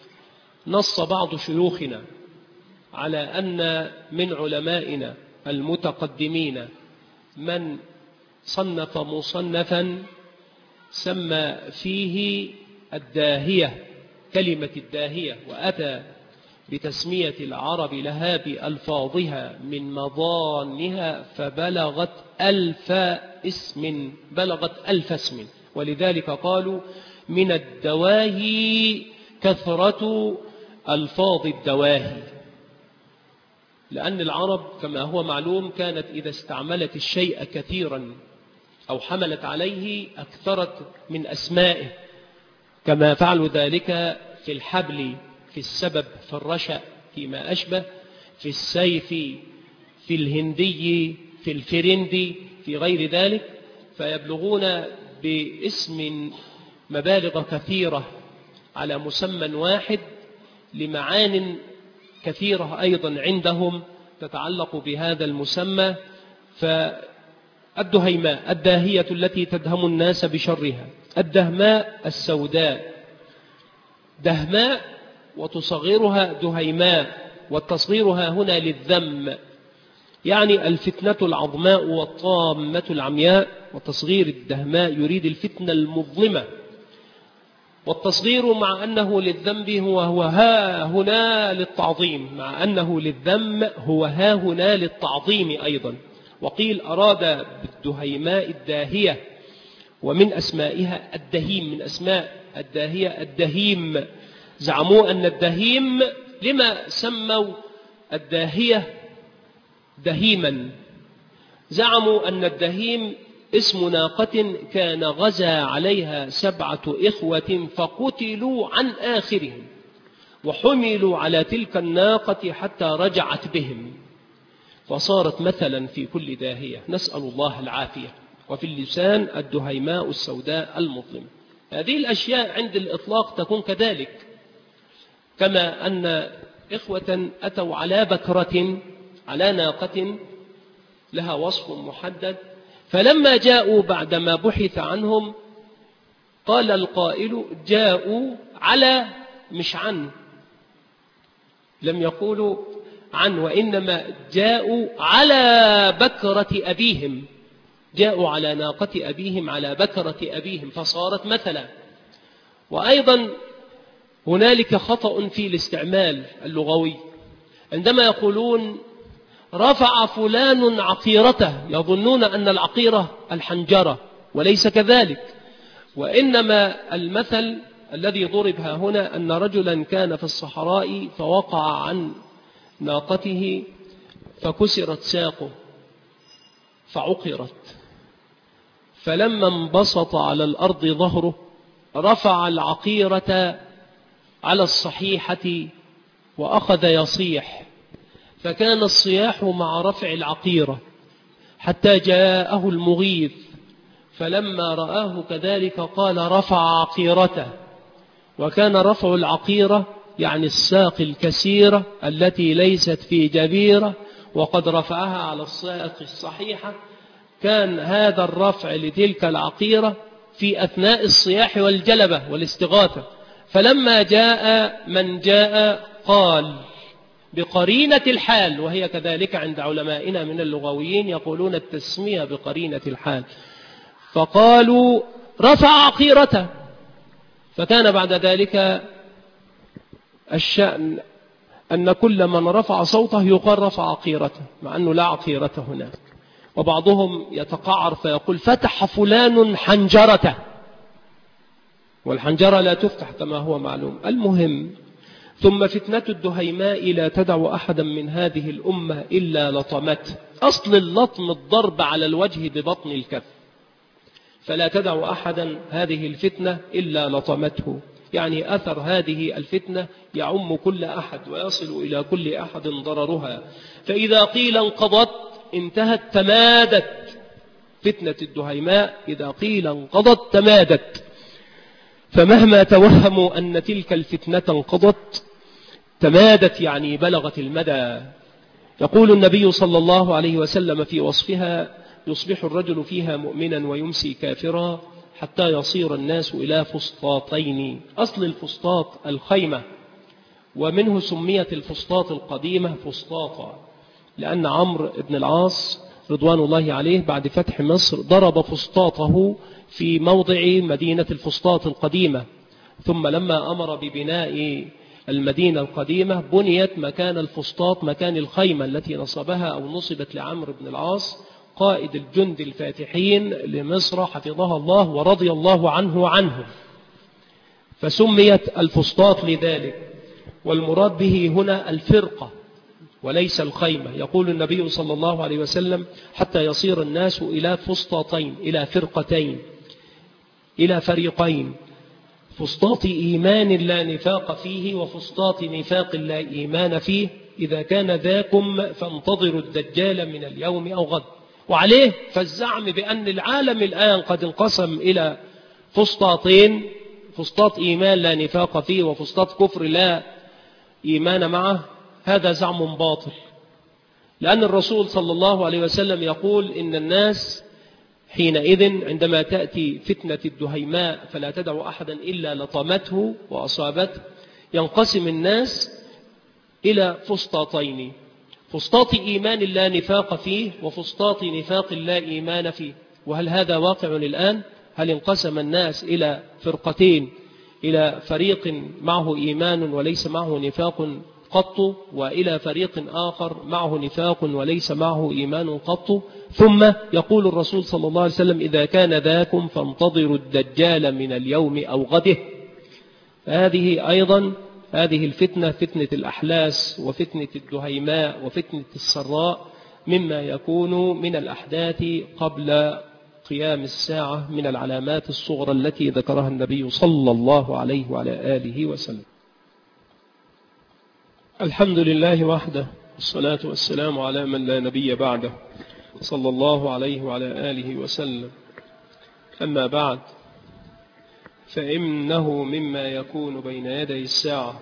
نص بعض شيوخنا على أن من علمائنا المتقدمين من صنف مصنفا سمى فيه الداهية، كلمة الداهية، وأتى بتسمية العرب لها بألفاظها من مضانها فبلغت 1000 اسم، بلغت 1000 اسم. ولذلك قالوا من الدواهي كثرة ألفاظ الدواهي، لأن العرب كما هو معلوم كانت إذا استعملت الشيء كثيرا أو حملت عليه أكثرت من أسمائه، كما فعلوا ذلك في الحبل، في السبب، في الرشأ، فيما أشبه، في السيف، في الهندي، في الفرندي، في غير ذلك، فيبلغون باسم مبالغ كثيرة على مسمى واحد لمعان كثيرة أيضا عندهم تتعلق بهذا المسمى. فالدهيماء الداهية التي تدهم الناس بشرها. الدهماء السوداء، دهماء وتصغيرها دهيماء، والتصغيرها هنا للذم، يعني الفتنة العظماء والطامة العمياء. وتصغير الدهماء يريد الفتنة المظلمة، والتصغير مع أنه للذنب هو ها هنا للتعظيم، مع أنه للذم هو ها هنا للتعظيم أيضا. وقيل أراد بالدهيماء الداهية، ومن أسمائها الدهيم، من أسماء الداهية الدهيم. زعموا أن الدهيم، لما سموا الداهية دهيما؟ زعموا أن الدهيم اسم ناقة كان غزا عليها 7 إخوة فقتلوا عن آخرهم، وحملوا على تلك الناقة حتى رجعت بهم، فصارت مثلا في كل داهية، نسأل الله العافية. وفي اللسان الدهيماء السوداء المظلمة. هذه الأشياء عند الإطلاق تكون كذلك، كما أن إخوة أتوا على بكرة، على ناقة لها وصف محدد، فلما جاءوا بعدما بحث عنهم قال القائل جاءوا على، مش عن، لم يقولوا عن، وإنما جاءوا على بكرة أبيهم، جاءوا على ناقة أبيهم، على بكرة أبيهم، فصارت مثلا. وأيضا هنالك خطأ في الاستعمال اللغوي، عندما يقولون رفع فلان عقيرته، يظنون أن العقيرة الحنجرة، وليس كذلك. وإنما المثل الذي ضرب هنا أن رجلا كان في الصحراء فوقع عن ناقته فكسرت ساقه فعقرت، فلما انبسط على الأرض ظهره رفع العقيرة على الصحيحة وأخذ يصيح، فكان الصياح مع رفع العقيرة حتى جاءه المغيث، فلما رآه كذلك قال رفع عقيرته. وكان رفع العقيرة يعني الساق الكثيرة التي ليست في جبيرة، وقد رفعها على الساق الصحيحة. كان هذا الرفع لتلك العقيرة في أثناء الصياح والجلبة والاستغاثة. فلما جاء من جاء قال بقرينة الحال، وهي كذلك عند علمائنا من اللغويين يقولون التسمية بقرينة الحال، فقالوا رفع عقيرته. فكان بعد ذلك الشأن أن كل من رفع صوته يقال رفع عقيرته، مع أنه لا عقيرة هناك. وبعضهم يتقعر فيقول فتح فلان حنجرته، والحنجرة لا تفتح كما هو معلوم. المهم، ثم فتنة الدهيماء لا تدع أحدا من هذه الأمة إلا لطمته. أصل اللطم الضرب على الوجه ببطن الكف، فلا تدع أحدا هذه الفتنة إلا لطمته، يعني أثر هذه الفتنة يعم كل أحد ويصل إلى كل أحد ضررها. فإذا قيل انقضت انتهت تمادت. فتنة الدهيماء إذا قيل انقضت تمادت. فمهما توهموا أن تلك الفتنة انقضت، تمادت يعني بلغت المدى. يقول النبي صلى الله عليه وسلم في وصفها: يصبح الرجل فيها مؤمنا ويمسي كافرا حتى يصير الناس إلى فسطاطين. أصل الفسطاط الخيمة، ومنه سميت الفسطاط القديمة فسطاطا، لأن عمرو بن العاص رضوان الله عليه بعد فتح مصر ضرب فسطاطه في موضع مدينة الفسطاط القديمة، ثم لما أمر ببناء المدينة القديمة بنيت مكان الفسطاط مكان الخيمة التي نصبها أو نصبت لعمرو بن العاص قائد الجند الفاتحين لمصر حفظها الله ورضي الله عنه، فسميت الفسطاط لذلك. والمراد به هنا الفرقة وليس الخيمة. يقول النبي صلى الله عليه وسلم: حتى يصير الناس إلى فسطاطين، إلى فرقتين، إلى فريقين، فسطاط إيمان لا نفاق فيه وفسطاط نفاق لا إيمان فيه. إذا كان ذاكم فانتظروا الدجال من اليوم أو غد. وعليه فالزعم بأن العالم الآن قد انقسم إلى فسطاطين: فسطاط إيمان لا نفاق فيه وفسطاط كفر لا إيمان معه، هذا زعم باطل. لأن الرسول صلى الله عليه وسلم يقول إن الناس حينئذ عندما تأتي فتنة الدهيماء فلا تدع أحدا إلا لطمته وأصابته، ينقسم الناس إلى فسطاطين: فسطاط إيمان لا نفاق فيه وفسطاط نفاق لا إيمان فيه. وهل هذا واقع الآن؟ هل انقسم الناس إلى فرقتين، إلى فريق معه إيمان وليس معه نفاق قط، وإلى فريق آخر معه نفاق وليس معه إيمان قط؟ ثم يقول الرسول صلى الله عليه وسلم: إذا كان ذاكم فانتظروا الدجال من اليوم أو غده. فهذه أيضا هذه الفتنة، فتنة الأحلاس وفتنة الدهيماء وفتنة السراء، مما يكون من الأحداث قبل قيام الساعة من العلامات الصغرى التي ذكرها النبي صلى الله عليه وعلى آله وسلم. الحمد لله وحده، والصلاة والسلام على من لا نبي بعده، صلى الله عليه وعلى آله وسلم. أما بعد، فإنه مما يكون بين يدي الساعة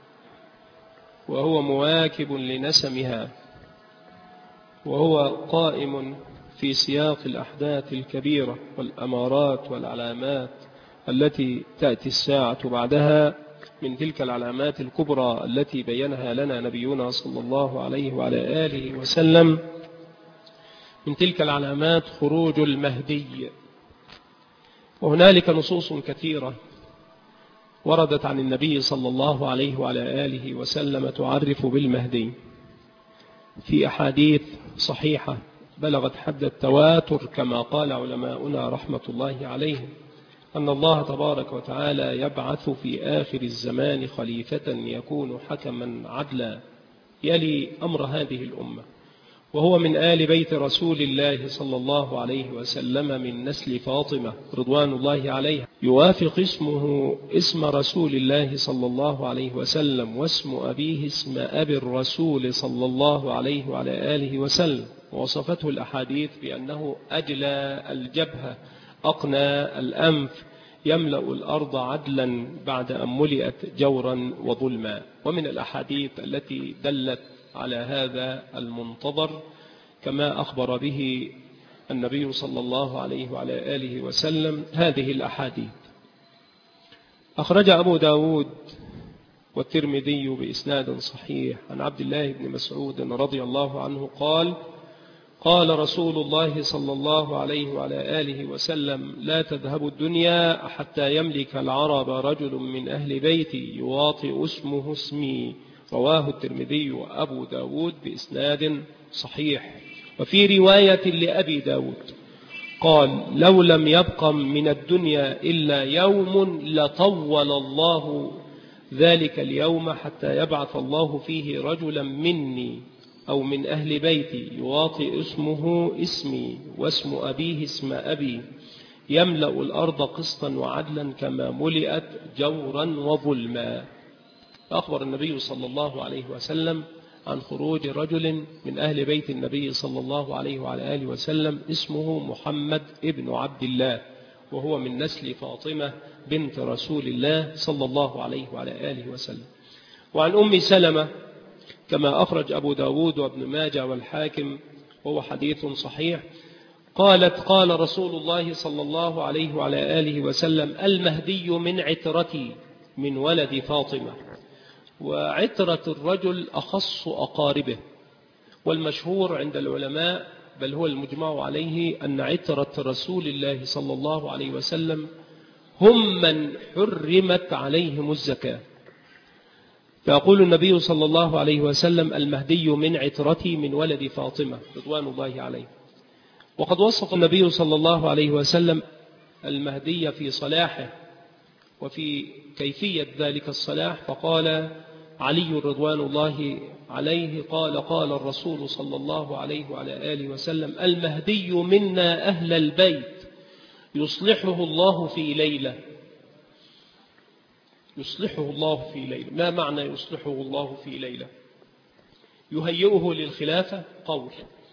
وهو مواكب لنسمها، وهو قائم في سياق الأحداث الكبيرة والأمارات والعلامات التي تأتي الساعة بعدها. من تلك العلامات الكبرى التي بينها لنا نبينا صلى الله عليه وعلى آله وسلم، من تلك العلامات خروج المهدي. وهنالك نصوص كثيرة وردت عن النبي صلى الله عليه وعلى آله وسلم تعرف بالمهدي في أحاديث صحيحة بلغت حد التواتر، كما قال علماؤنا رحمة الله عليهم أن الله تبارك وتعالى يبعث في آخر الزمان خليفة يكون حكما عدلا يلي أمر هذه الأمة، وهو من آل بيت رسول الله صلى الله عليه وسلم من نسل فاطمة رضوان الله عليها، يوافق اسمه اسم رسول الله صلى الله عليه وسلم، واسم أبيه اسم أبي الرسول صلى الله عليه وعلى آله وسلم. ووصفته الأحاديث بأنه أجلى الجبهة أقنى الأنف، يملأ الأرض عدلا بعد أن ملئت جورا وظلما. ومن الأحاديث التي دلت على هذا المنتظر كما أخبر به النبي صلى الله عليه وعلى آله وسلم هذه الأحاديث. أخرج أبو داود والترمذي بإسناد صحيح عن عبد الله بن مسعود رضي الله عنه قال: قال رسول الله صلى الله عليه وعلى آله وسلم: لا تذهب الدنيا حتى يملك العرب رجل من أهل بيتي يواطئ اسمه اسمي. رواه الترمذي وأبو داود بإسناد صحيح. وفي رواية لأبي داود قال: لو لم يبق من الدنيا إلا يوم لطول الله ذلك اليوم حتى يبعث الله فيه رجلا مني أو من أهل بيتي يواطئ اسمه اسمي واسم أبيه اسم أبي، يملأ الأرض قسطا وعدلا كما ملئت جورا وظلما. أخبر النبي صلى الله عليه وسلم عن خروج رجل من أهل بيت النبي صلى الله عليه وعلى آله وسلم اسمه محمد ابن عبد الله، وهو من نسل فاطمة بنت رسول الله صلى الله عليه وعلى آله وسلم. وعن أم سلمة كما أخرج أبو داود وابن ماجه والحاكم، وهو حديث صحيح، قالت: قال رسول الله صلى الله عليه وعلى آله وسلم: المهدي من عترتي من ولد فاطمة. وعترة الرجل أخص أقاربه، والمشهور عند العلماء بل هو المجمع عليه أن عترة رسول الله صلى الله عليه وسلم هم من حرمت عليهم الزكاة. فيقول النبي صلى الله عليه وسلم: المهدي من عترتي من ولد فاطمة رضوان الله عليه. وقد وصف النبي صلى الله عليه وسلم المهدي في صلاحه وفي كيفية ذلك الصلاح، فقال علي رضوان الله عليه قال: قال الرسول صلى الله عليه وعلى آله وسلم: المهدي منا أهل البيت يصلحه الله في ليلة. يصلحه الله في ليلة، ما معنى يصلحه الله في ليلة؟ يهيئه للخلافة قول،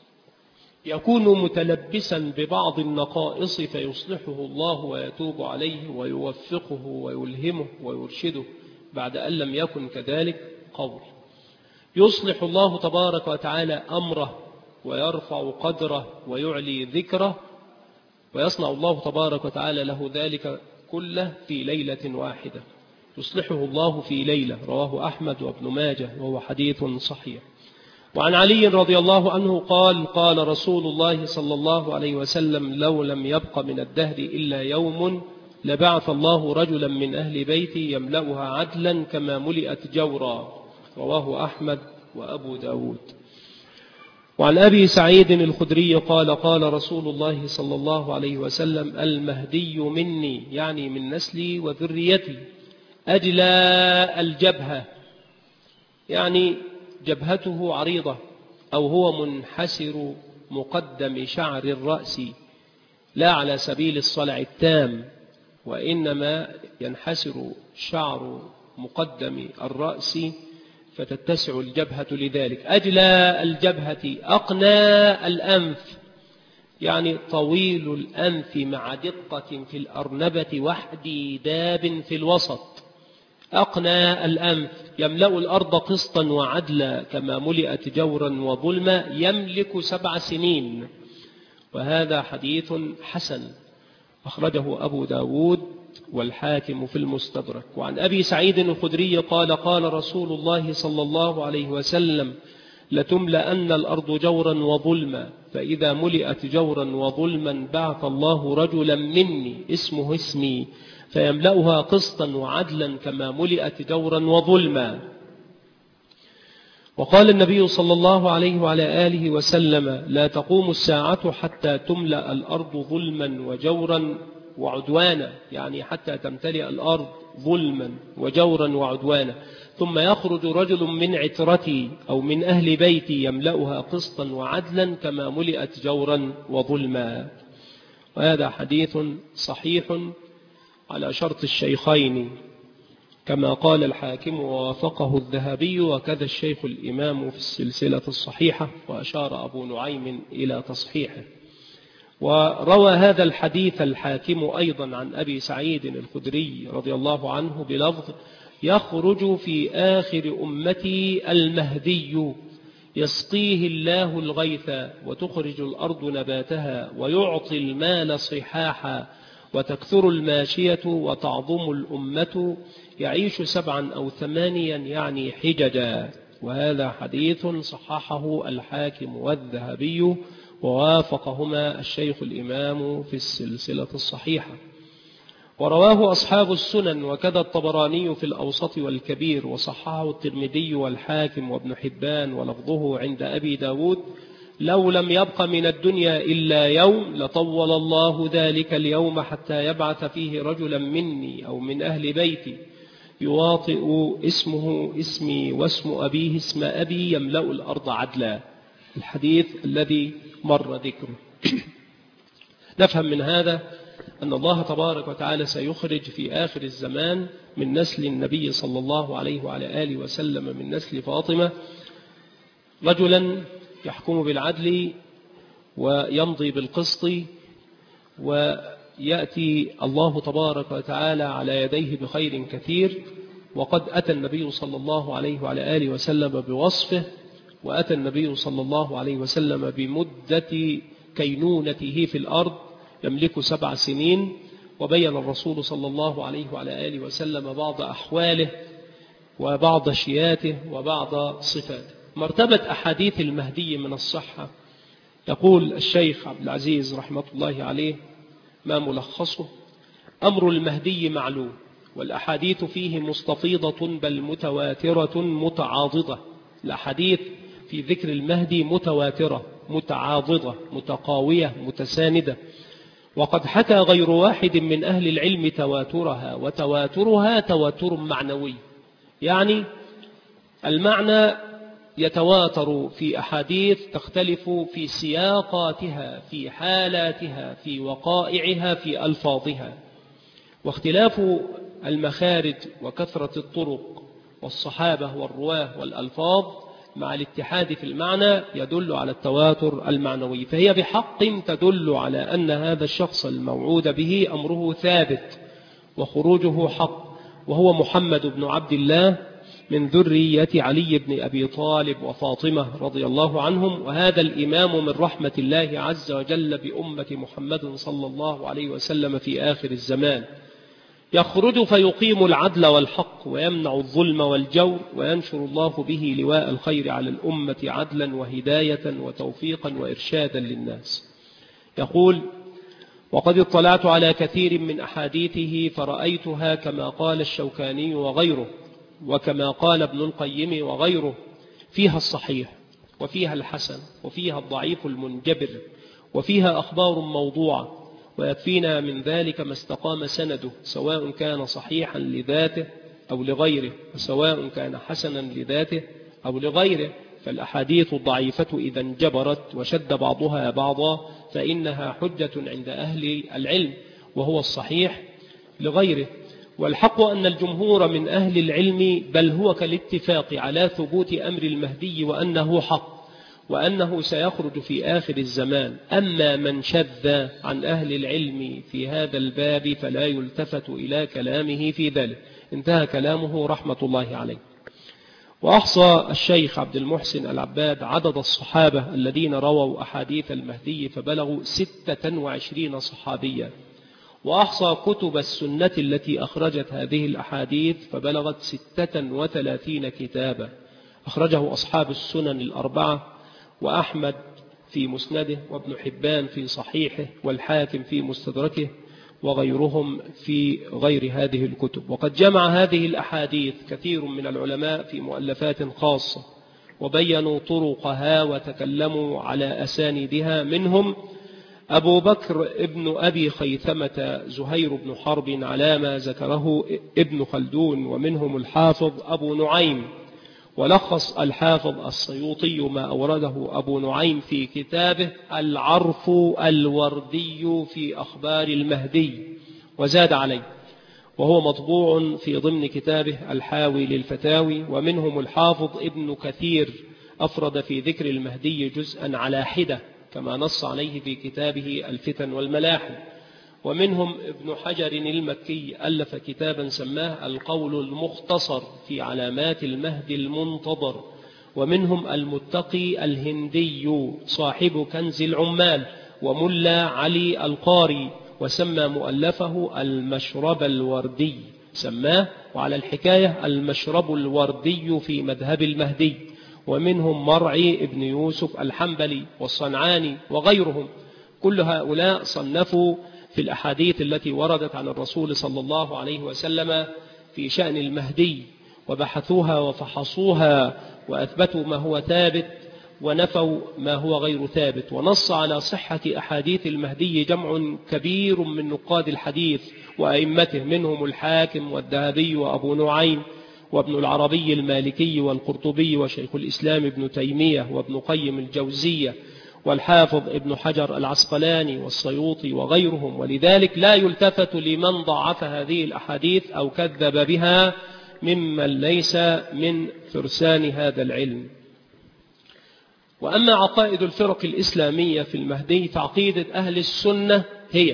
يكون متلبسا ببعض النقائص فيصلحه الله ويتوب عليه ويوفقه ويلهمه ويرشده بعد أن لم يكن كذلك قول. يصلح الله تبارك وتعالى أمره ويرفع قدره ويعلي ذكره، ويصنع الله تبارك وتعالى له ذلك كله في ليلة واحدة. يصلحه الله في ليلة، رواه أحمد وابن ماجه وهو حديث صحيح. وعن علي رضي الله عنه قال: قال رسول الله صلى الله عليه وسلم: لو لم يبق من الدهر إلا يوم لبعث الله رجلا من أهل بيتي يملأها عدلا كما ملئت جورا. رواه أحمد وأبو داود. وعن أبي سعيد الخدري قال: قال رسول الله صلى الله عليه وسلم: المهدي مني، يعني من نسلي وذريتي، أجلى الجبهة، يعني جبهته عريضة أو هو منحسر مقدم شعر الرأس، لا على سبيل الصلع التام، وإنما ينحسر شعر مقدم الرأس فتتسع الجبهة لذلك. أجلى الجبهة أقنى الأنف، يعني طويل الأنف مع دقة في الأرنبة واحتداب في الوسط. أقنى الأنف، يملأ الأرض قسطا وعدلا كما ملئت جورا وظلما، يملك 7 سنين. وهذا حديث حسن أخرجه أبو داود والحاكم في المستدرك. وعن أبي سعيد الخدري قال: قال رسول الله صلى الله عليه وسلم: لتملأن الأرض جورا وظلما، فإذا ملئت جورا وظلما بعث الله رجلا مني اسمه اسمي فيملأها قسطا وعدلا كما ملئت جورا وظلما. وقال النبي صلى الله عليه وعلى آله وسلم: لا تقوم الساعة حتى تملأ الأرض ظلما وجورا وعدوانا، يعني حتى تمتلئ الأرض ظلما وجورا وعدوانا، ثم يخرج رجل من عترتي أو من أهل بيتي يملأها قسطا وعدلا كما ملئت جورا وظلما. وهذا حديث صحيح على شرط الشيخين كما قال الحاكم ووافقه الذهبي، وكذا الشيخ الإمام في السلسلة الصحيحة، وأشار أبو نعيم إلى تصحيحه. وروى هذا الحديث الحاكم أيضا عن أبي سعيد الخدري رضي الله عنه بلفظ: يخرج في آخر أمتي المهدي يسقيه الله الغيث وتخرج الأرض نباتها ويعطي المال صحاحا وتكثر الماشية وتعظم الأمة يعيش 7 أو 8 يعني حججا. وهذا حديث صححه الحاكم والذهبي ووافقهما الشيخ الإمام في السلسلة الصحيحة. ورواه أصحاب السنن وكذا الطبراني في الأوسط والكبير، وصححه الترمذي والحاكم وابن حبان، ولفظه عند أبي داود: لو لم يبق من الدنيا إلا يوم لطول الله ذلك اليوم حتى يبعث فيه رجلا مني أو من أهل بيتي يواطئ اسمه اسمي واسم أبيه اسم أبي يملأ الأرض عدلا. الحديث الذي مر ذكره. نفهم من هذا أن الله تبارك وتعالى سيخرج في آخر الزمان من نسل النبي صلى الله عليه وعلى آله وسلم من نسل فاطمة رجلا يحكم بالعدل ويمضي بالقسط، ويأتي الله تبارك وتعالى على يديه بخير كثير. وقد أتى النبي صلى الله عليه وعلى آله وسلم بوصفه، وأتى النبي صلى الله عليه وسلم بمدة كينونته في الأرض يملك 7 سنين. وبين الرسول صلى الله عليه وعلى آله وسلم بعض أحواله وبعض شياته وبعض صفاته. مرتبة أحاديث المهدي من الصحة، يقول الشيخ عبد العزيز رحمة الله عليه ما ملخصه: أمر المهدي معلوم، والأحاديث فيه مستفيضة بل متواترة متعاضدة. الأحاديث في ذكر المهدي متواترة متعاضدة متقاوية متساندة. وقد حكى غير واحد من أهل العلم تواترها، وتواترها تواتر معنوي، يعني المعنى يتواتر في أحاديث تختلف في سياقاتها في حالاتها في وقائعها في ألفاظها. واختلاف المخارج وكثرة الطرق والصحابة والرواه والألفاظ مع الاتحاد في المعنى يدل على التواتر المعنوي. فهي بحق تدل على أن هذا الشخص الموعود به أمره ثابت وخروجه حق، وهو محمد بن عبد الله من ذرية علي بن أبي طالب وفاطمة رضي الله عنهم. وهذا الإمام من رحمة الله عز وجل بأمة محمد صلى الله عليه وسلم في آخر الزمان، يخرج فيقيم العدل والحق ويمنع الظلم والجور، وينشر الله به لواء الخير على الأمة عدلا وهداية وتوفيقا وإرشادا للناس. يقول: وقد اطلعت على كثير من أحاديثه فرأيتها كما قال الشوكاني وغيره، وكما قال ابن القيم وغيره، فيها الصحيح وفيها الحسن وفيها الضعيف المنجبر، وفيها أخبار موضوعة، ويكفينا من ذلك ما استقام سنده، سواء كان صحيحا لذاته أو لغيره، وسواء كان حسنا لذاته أو لغيره. فالأحاديث الضعيفة إذا انجبرت وشد بعضها بعضا فإنها حجة عند أهل العلم، وهو الصحيح لغيره. والحق أن الجمهور من أهل العلم بل هو كالاتفاق على ثبوت أمر المهدي وأنه حق، وأنه سيخرج في آخر الزمان. أما من شذ عن أهل العلم في هذا الباب فلا يلتفت إلى كلامه في ذلك. انتهى كلامه رحمة الله عليه. وأحصى الشيخ عبد المحسن العباد عدد الصحابة الذين رووا أحاديث المهدي فبلغوا 26 صحابيا. وأحصى كتب السنة التي أخرجت هذه الأحاديث فبلغت 36 كتابا، أخرجه أصحاب السنن الأربعة، وأحمد في مسنده، وابن حبان في صحيحه، والحاكم في مستدركه، وغيرهم في غير هذه الكتب. وقد جمع هذه الأحاديث كثير من العلماء في مؤلفات خاصة وبينوا طرقها وتكلموا على أساندها. منهم أبو بكر ابن أبي خيثمة زهير بن حرب على ما ذكره ابن خلدون، ومنهم الحافظ أبو نعيم. ولخص الحافظ السيوطي ما أورده أبو نعيم في كتابه العرف الوردي في أخبار المهدي، وزاد عليه، وهو مطبوع في ضمن كتابه الحاوي للفتاوي. ومنهم الحافظ ابن كثير أفرد في ذكر المهدي جزءا على حدة كما نص عليه في كتابه الفتن والملاحم. ومنهم ابن حجر المكي ألف كتابا سماه القول المختصر في علامات المهدي المنتظر. ومنهم المتقي الهندي صاحب كنز العمال وملا علي القاري، وسمى مؤلفه المشرب الوردي، سماه وعلى الحكاية المشرب الوردي في مذهب المهدي. ومنهم مرعي ابن يوسف الحنبلي والصنعاني وغيرهم. كل هؤلاء صنفوا في الأحاديث التي وردت عن الرسول صلى الله عليه وسلم في شأن المهدي، وبحثوها وفحصوها وأثبتوا ما هو ثابت ونفوا ما هو غير ثابت. ونص على صحة أحاديث المهدي جمع كبير من نقاد الحديث وأئمته، منهم الحاكم والذهبي وأبو نعيم وابن العربي المالكي والقرطبي وشيخ الإسلام ابن تيمية وابن قيم الجوزية والحافظ ابن حجر العسقلاني والسيوطي وغيرهم. ولذلك لا يلتفت لمن ضعف هذه الأحاديث أو كذب بها ممن ليس من فرسان هذا العلم. وأما عقائد الفرق الإسلامية في المهدي فعقيدة أهل السنة هي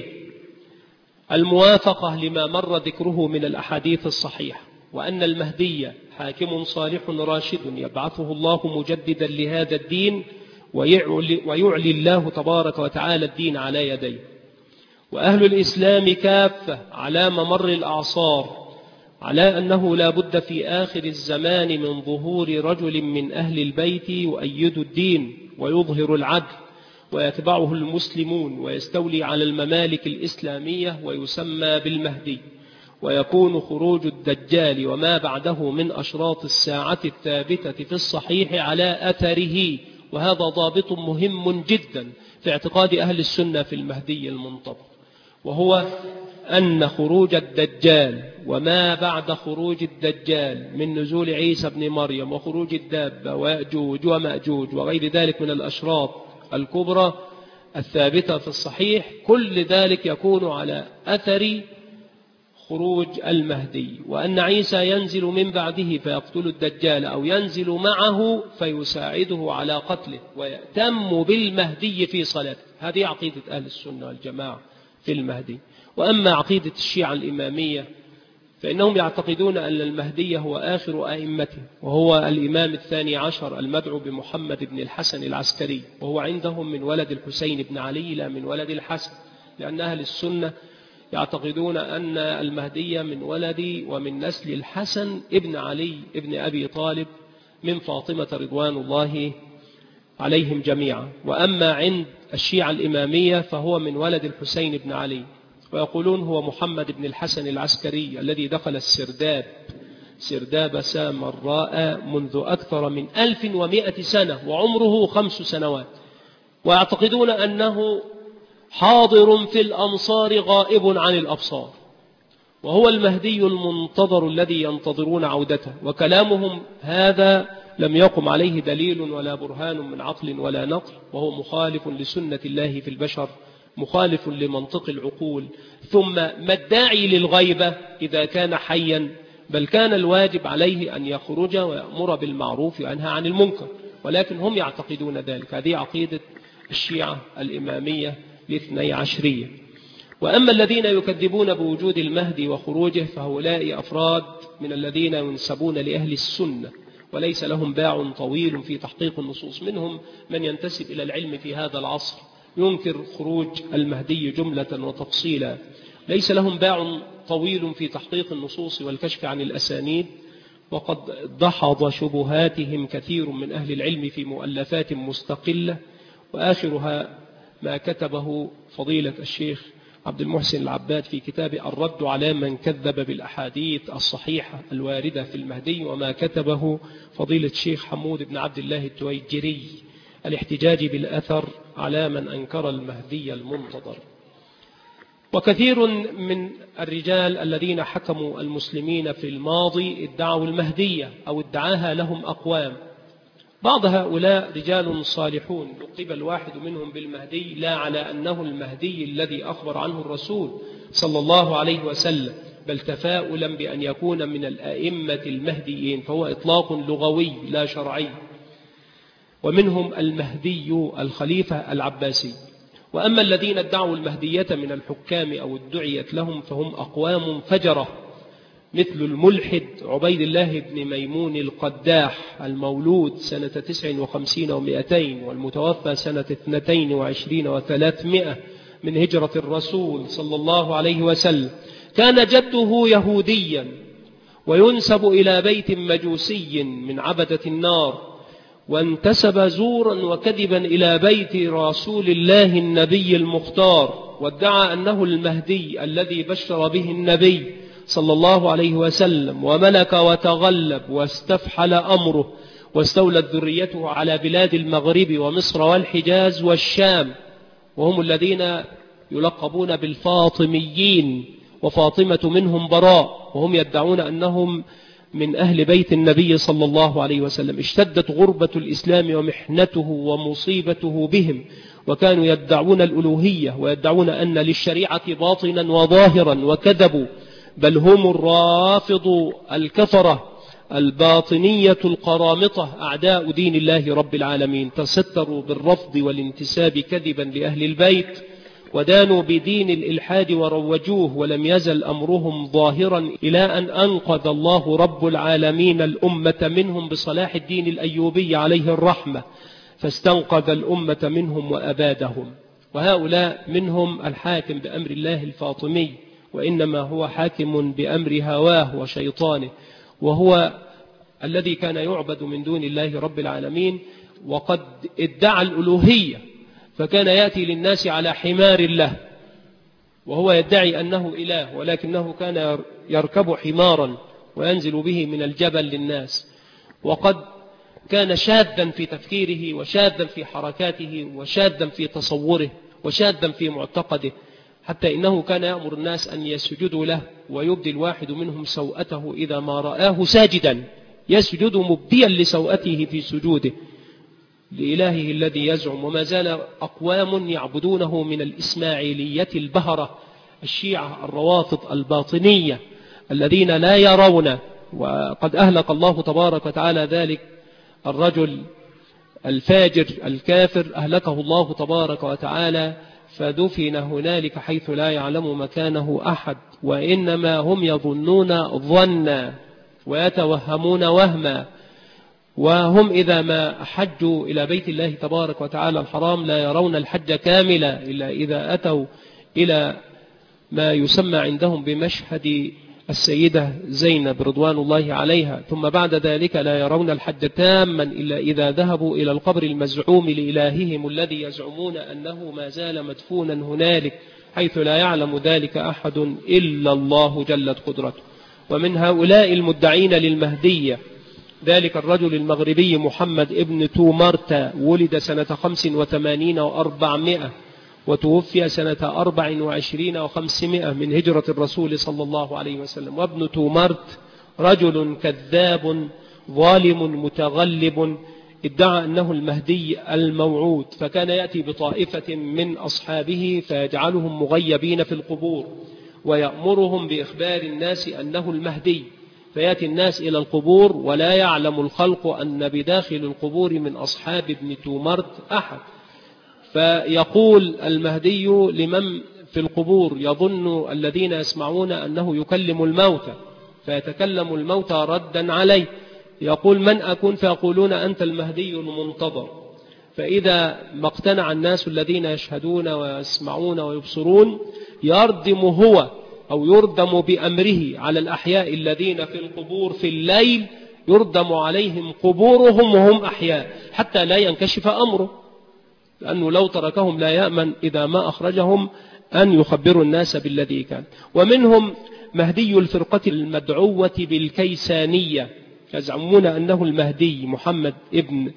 الموافقة لما مر ذكره من الأحاديث الصحيحة، وأن المهدي حاكم صالح راشد يبعثه الله مجددا لهذا الدين، ويعلي الله تبارك وتعالى الدين على يديه. وأهل الإسلام كافة على ممر الأعصار على أنه لا بد في آخر الزمان من ظهور رجل من أهل البيت يؤيد الدين ويظهر العدل ويتبعه المسلمون ويستولي على الممالك الإسلامية ويسمى بالمهدي، ويكون خروج الدجال وما بعده من أشراط الساعة الثابتة في الصحيح على أثره. وهذا ضابط مهم جدا في اعتقاد أهل السنة في المهدي المنتظر، وهو أن خروج الدجال وما بعد خروج الدجال من نزول عيسى بن مريم وخروج الدابة ويأجوج ومأجوج وغير ذلك من الأشراط الكبرى الثابتة في الصحيح، كل ذلك يكون على أثر خروج المهدي. وأن عيسى ينزل من بعده فيقتل الدجال أو ينزل معه فيساعده على قتله ويأتم بالمهدي في صلاته. هذه عقيدة أهل السنة والجماعة في المهدي. وأما عقيدة الشيعة الإمامية فإنهم يعتقدون أن المهدي هو آخر أئمته، وهو الإمام الثاني عشر المدعو بمحمد بن الحسن العسكري، وهو عندهم من ولد الحسين بن علي لا من ولد الحسن، لأن أهل السنة يعتقدون أن المهدي من ولد ومن نسل الحسن ابن علي ابن أبي طالب من فاطمة رضوان الله عليهم جميعا. وأما عند الشيعة الإمامية فهو من ولد الحسين بن علي، ويقولون هو محمد بن الحسن العسكري الذي دخل سرداب سامراء منذ أكثر من 1100 سنة وعمره 5 سنوات، ويعتقدون أنه حاضر في الأمصار غائب عن الأبصار، وهو المهدي المنتظر الذي ينتظرون عودته. وكلامهم هذا لم يقم عليه دليل ولا برهان من عقل ولا نقل، وهو مخالف لسنة الله في البشر، مخالف لمنطق العقول. ثم ما الداعي للغيبة إذا كان حيا؟ بل كان الواجب عليه أن يخرج ويأمر بالمعروف وينهى عن المنكر، ولكن هم يعتقدون ذلك. هذه عقيدة الشيعة الإمامية الاثني عشرية. وأما الذين يكذبون بوجود المهدي وخروجه فهؤلاء أفراد من الذين ينسبون لأهل السنة وليس لهم باع طويل في تحقيق النصوص. منهم من ينتسب إلى العلم في هذا العصر ينكر خروج المهدي جملة وتفصيلا، ليس لهم باع طويل في تحقيق النصوص والكشف عن الأسانيد، وقد دحض شبهاتهم كثير من أهل العلم في مؤلفات مستقلة، وآخرها ما كتبه فضيلة الشيخ عبد المحسن العباد في كتاب الرد على من كذب بالأحاديث الصحيحة الواردة في المهدي، وما كتبه فضيلة الشيخ حمود بن عبد الله التويجري الاحتجاج بالأثر على من أنكر المهدي المنتظر. وكثير من الرجال الذين حكموا المسلمين في الماضي ادعوا المهدية أو ادعاها لهم أقوام. بعض هؤلاء رجال صالحون لقب الواحد منهم بالمهدي لا على أنه المهدي الذي أخبر عنه الرسول صلى الله عليه وسلم، بل تفاؤلا بأن يكون من الأئمة المهديين، فهو إطلاق لغوي لا شرعي. ومنهم المهدي الخليفة العباسي. وأما الذين ادعوا المهدية من الحكام أو ادعيت لهم فهم أقوام فجرة، مثل الملحد عبيد الله بن ميمون القداح المولود سنة 59 و200 والمتوفى سنة 22 و300 من هجرة الرسول صلى الله عليه وسلم. كان جده يهوديا وينسب إلى بيت مجوسي من عبدة النار، وانتسب زورا وكذبا إلى بيت رسول الله النبي المختار، وادعى أنه المهدي الذي بشر به النبي صلى الله عليه وسلم، وملك وتغلب واستفحل أمره، واستولت ذريته على بلاد المغرب ومصر والحجاز والشام، وهم الذين يلقبون بالفاطميين، وفاطمة منهم براء، وهم يدعون أنهم من أهل بيت النبي صلى الله عليه وسلم. اشتدت غربة الإسلام ومحنته ومصيبته بهم، وكانوا يدعون الألوهية ويدعون أن للشريعة باطنا وظاهرا، وكذبوا، بل هم الرافض الكفرة الباطنية القرامطة أعداء دين الله رب العالمين، تستروا بالرفض والانتساب كذبا لأهل البيت، ودانوا بدين الإلحاد وروجوه، ولم يزل أمرهم ظاهرا إلى أن أنقذ الله رب العالمين الأمة منهم بصلاح الدين الأيوبي عليه الرحمة، فاستنقذ الأمة منهم وأبادهم. وهؤلاء منهم الحاكم بأمر الله الفاطمي، وإنما هو حاكم بأمر هواه وشيطانه، وهو الذي كان يعبد من دون الله رب العالمين، وقد ادعى الألوهية، فكان يأتي للناس على حمار له، وهو يدعي أنه إله، ولكنه كان يركب حمارا وينزل به من الجبل للناس. وقد كان شاذا في تفكيره، وشاذا في حركاته، وشاذا في تصوره، وشاذا في معتقده، حتى إنه كان يأمر الناس أن يسجدوا له، ويبدي الواحد منهم سوءته إذا ما رآه ساجدا، يسجد مبديا لسوءته في سجوده لإلهه الذي يزعم. وما زال أقوام يعبدونه من الإسماعيلية البهرة، الشيعة الروافض الباطنية الذين لا يرون. وقد أهلك الله تبارك وتعالى ذلك الرجل الفاجر الكافر، أهلكه الله تبارك وتعالى، فدفن هنالك حيث لا يعلم مكانه أحد، وإنما هم يظنون ظنا ويتوهمون وهما. وهم إذا ما حجوا إلى بيت الله تبارك وتعالى الحرام لا يرون الحج كاملا إلا إذا أتوا إلى ما يسمى عندهم بمشهد السيدة زينب رضوان الله عليها، ثم بعد ذلك لا يرون الحج تاما إلا إذا ذهبوا إلى القبر المزعوم لإلههم الذي يزعمون أنه ما زال مدفونا هنالك، حيث لا يعلم ذلك أحد إلا الله جلت قدرته. ومن هؤلاء المدعين للمهدية ذلك الرجل المغربي محمد ابن تومرت، ولد سنة 85 و400 وتوفي سنة 24 و500 من هجرة الرسول صلى الله عليه وسلم. وابن تومرت رجل كذاب ظالم متغلب، ادعى أنه المهدي الموعود، فكان يأتي بطائفة من أصحابه فيجعلهم مغيبين في القبور، ويأمرهم بإخبار الناس أنه المهدي، فيأتي الناس إلى القبور ولا يعلم الخلق أن بداخل القبور من أصحاب ابن تومرت أحد، فيقول المهدي لمن في القبور، يظن الذين يسمعون أنه يكلم الموتى، فيتكلم الموتى ردا عليه، يقول من أكون؟ فيقولون أنت المهدي المنتظر. فإذا ما اقتنع الناس الذين يشهدون ويسمعون ويبصرون، يردم هو أو يردم بأمره على الأحياء الذين في القبور في الليل، يردم عليهم قبورهم وهم أحياء حتى لا ينكشف أمره، لأنه لو تركهم لا يأمن إذا ما أخرجهم أن يخبروا الناس بالذي كان. ومنهم مهدي الفرقة المدعوة بالكيسانية، يزعمون أنه المهدي محمد ابن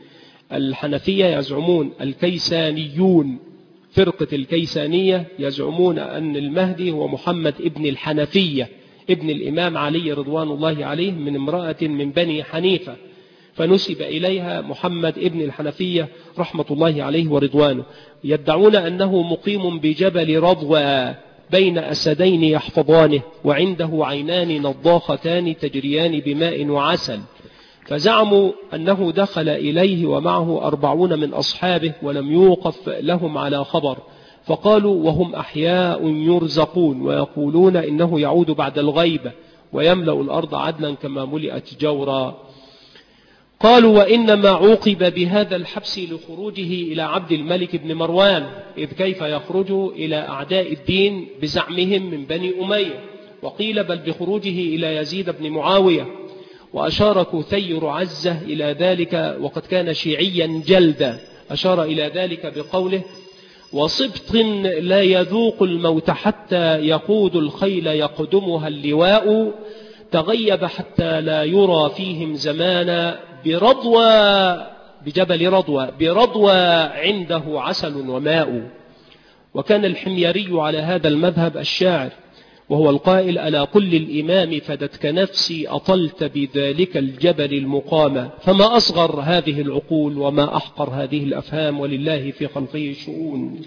الحنفية يزعمون الكيسانيون، فرقة الكيسانية يزعمون أن المهدي هو محمد ابن الحنفية ابن الإمام علي رضوان الله عليه من امرأة من بني حنيفة، فنسب إليها محمد ابن الحنفية رحمة الله عليه ورضوانه. يدعون أنه مقيم بجبل رضوى بين أسدين يحفظانه، وعنده عينان نضاختان تجريان بماء وعسل، فزعموا أنه دخل إليه ومعه 40 من أصحابه ولم يوقف لهم على خبر، فقالوا وهم أحياء يرزقون ويقولون إنه يعود بعد الغيبة ويملأ الأرض عدلا كما ملئت جورا. قالوا وإنما عوقب بهذا الحبس لخروجه إلى عبد الملك بن مروان، إذ كيف يخرج إلى أعداء الدين بزعمهم من بني أمية، وقيل بل بخروجه إلى يزيد بن معاوية. وأشار كثير عزة إلى ذلك وقد كان شيعيا جلدا، أشار إلى ذلك بقوله وصبط لا يذوق الموت حتى يقود الخيل يقدمها اللواء، تغيب حتى لا يرى فيهم زمانا برضوى بجبل رضوى برضوى عنده عسل وماء. وكان الحميري على هذا المذهب الشاعر، وهو القائل ألا قل الإمام فدتك نفسي أطلت بذلك الجبل المقام، فما أصغر هذه العقول وما أحقر هذه الأفهام، ولله في خلقه شؤون.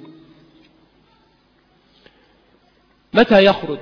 متى يخرج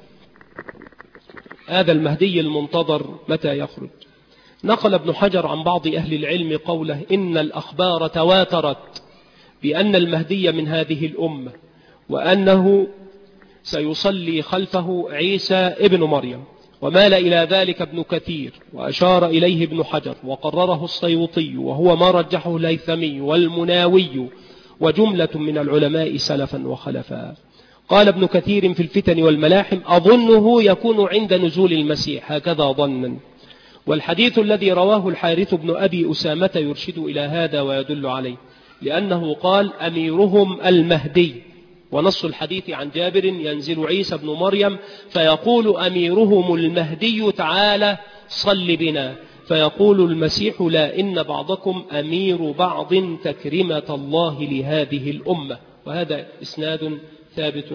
هذا المهدي المنتظر؟ متى يخرج؟ نقل ابن حجر عن بعض أهل العلم قوله إن الأخبار تواترت بأن المهدي من هذه الأمة، وأنه سيصلي خلفه عيسى ابن مريم، ومال إلى ذلك ابن كثير وأشار إليه ابن حجر وقرره السيوطي، وهو ما رجحه الهيثمي والمناوي وجملة من العلماء سلفا وخلفا. قال ابن كثير في الفتن والملاحم أظنه يكون عند نزول المسيح، هكذا ظنا. والحديث الذي رواه الحارث بن أبي أسامة يرشد إلى هذا ويدل عليه، لأنه قال أميرهم المهدي، ونص الحديث عن جابر ينزل عيسى بن مريم فيقول أميرهم المهدي تعالى صل بنا، فيقول المسيح لا إن بعضكم أمير بعض تكرمة الله لهذه الأمة. وهذا إسناد ثابت.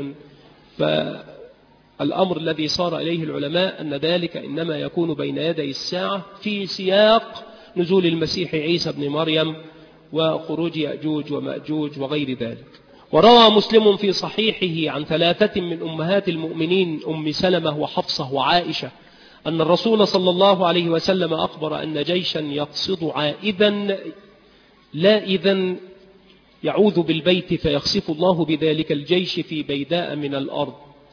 فالأمر الذي صار إليه العلماء أن ذلك إنما يكون بين يدي الساعة في سياق نزول المسيح عيسى بن مريم وخروج يأجوج ومأجوج وغير ذلك. وروى مسلم في صحيحه عن 3 من أمهات المؤمنين أم سلمة وحفصة وعائشة أن الرسول صلى الله عليه وسلم أخبر أن جيشا يقصد عائدا لائذا يعوذ بالبيت فيخسف الله بذلك الجيش في بيداء من الأرض.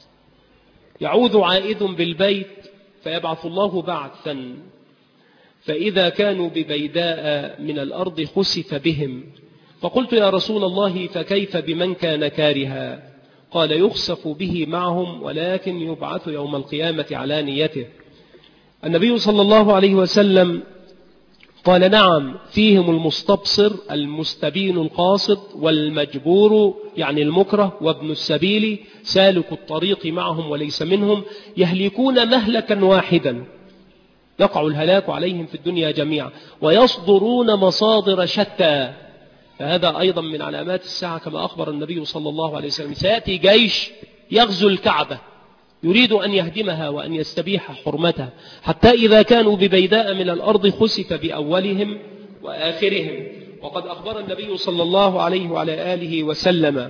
يعوذ عائد بالبيت فيبعث الله بعثا، فإذا كانوا ببيداء من الأرض خسف بهم. فقلت يا رسول الله فكيف بمن كان كارها؟ قال يخسف به معهم ولكن يبعث يوم القيامة على نيته. النبي صلى الله عليه وسلم قال نعم فيهم المستبصر المستبين القاصد والمجبور يعني المكره وابن السبيل سالك الطريق معهم وليس منهم، يهلكون مهلكا واحدا يقع الهلاك عليهم في الدنيا جميعا ويصدرون مصادر شتى. فهذا أيضا من علامات الساعة كما أخبر النبي صلى الله عليه وسلم، سيأتي جيش يغزو الكعبة يريد أن يهدمها وأن يستبيح حرمتها، حتى إذا كانوا ببيداء من الأرض خسف بأولهم وآخرهم. وقد أخبر النبي صلى الله عليه وعلى آله وسلم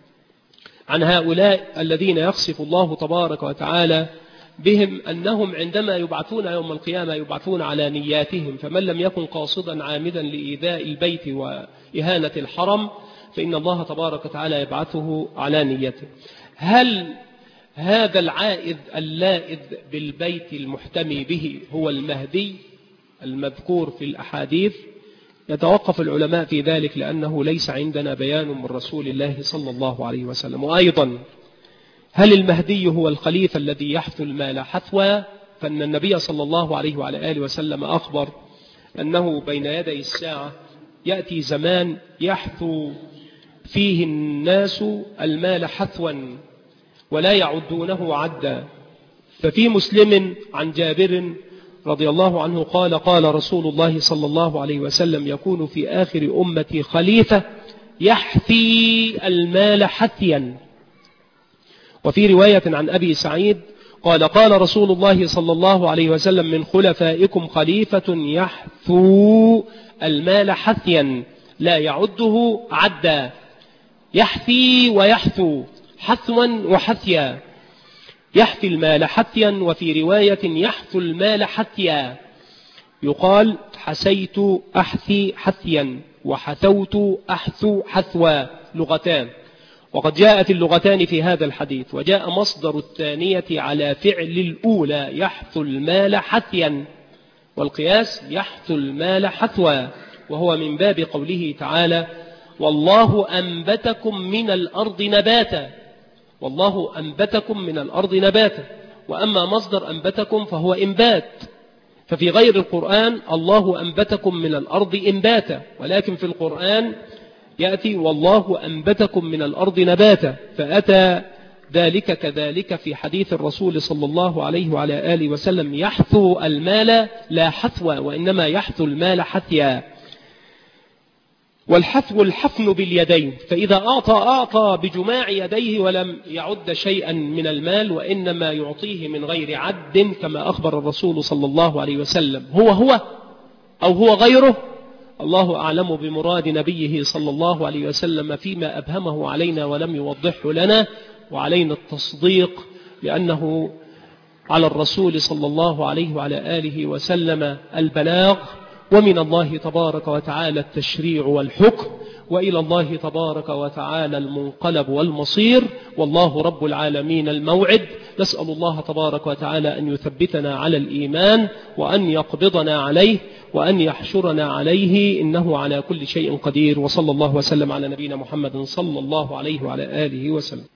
عن هؤلاء الذين يخسف الله تبارك وتعالى بهم أنهم عندما يبعثون يوم القيامة يبعثون على نياتهم، فمن لم يكن قاصدا عامدا لإيذاء البيت وإهانة الحرم فإن الله تبارك وتعالى يبعثه على نيته. هل هذا العائذ اللائذ بالبيت المحتمي به هو المهدي المذكور في الأحاديث؟ يتوقف العلماء في ذلك لأنه ليس عندنا بيان من رسول الله صلى الله عليه وسلم. وأيضا هل المهدي هو الخليفة الذي يحثو المال حثوا؟ فإن النبي صلى الله عليه وعلى آله وسلم أخبر أنه بين يدي الساعة يأتي زمان يحثو فيه الناس المال حثوا ولا يعدونه عدا. ففي مسلم عن جابر رضي الله عنه قال قال رسول الله صلى الله عليه وسلم يكون في آخر أمتي خليفة يحثي المال حثيا. وفي رواية عن أبي سعيد قال قال رسول الله صلى الله عليه وسلم من خلفائكم خليفة يحثو المال حثيا لا يعده عدا. يحثي ويحثو، حثوا وحثيا، يحثي المال حثيا، وفي رواية يحثو المال حثيا. يقال حسيت أحثي حثيا وحثوت أحثو حثوا، لغتان، وقد جاءت اللغتان في هذا الحديث، وجاء مصدر الثانية على فعل الأولى يحثو المال حثيا، والقياس يحثو المال حثوا، وهو من باب قوله تعالى والله أنبتكم من الأرض نباتا. والله أنبتكم من الأرض نباتا، وأما مصدر أنبتكم فهو إنبات، ففي غير القرآن الله أنبتكم من الأرض إنباتا، ولكن في القرآن يأتي والله أنبتكم من الأرض نباتا، فأتى ذلك كذلك في حديث الرسول صلى الله عليه وعلى آله وسلم يحثو المال لا حثوا، وإنما يحثو المال حثيا. والحثو الحفن باليدين، فإذا أعطى بجماع يديه ولم يعد شيئا من المال، وإنما يعطيه من غير عد، كما أخبر الرسول صلى الله عليه وسلم هو أو هو غيره، الله أعلم بمراد نبيه صلى الله عليه وسلم فيما أبهمه علينا ولم يوضحه لنا، وعلينا التصديق لأنه على الرسول صلى الله عليه وعلى آله وسلم البلاغ، ومن الله تبارك وتعالى التشريع والحكم، وإلى الله تبارك وتعالى المنقلب والمصير، والله رب العالمين الموعد. نسأل الله تبارك وتعالى أن يثبتنا على الإيمان، وأن يقبضنا عليه، وأن يحشرنا عليه، إنه على كل شيء قدير. وصلى الله وسلم على نبينا محمد صلى الله عليه وعلى آله وسلم.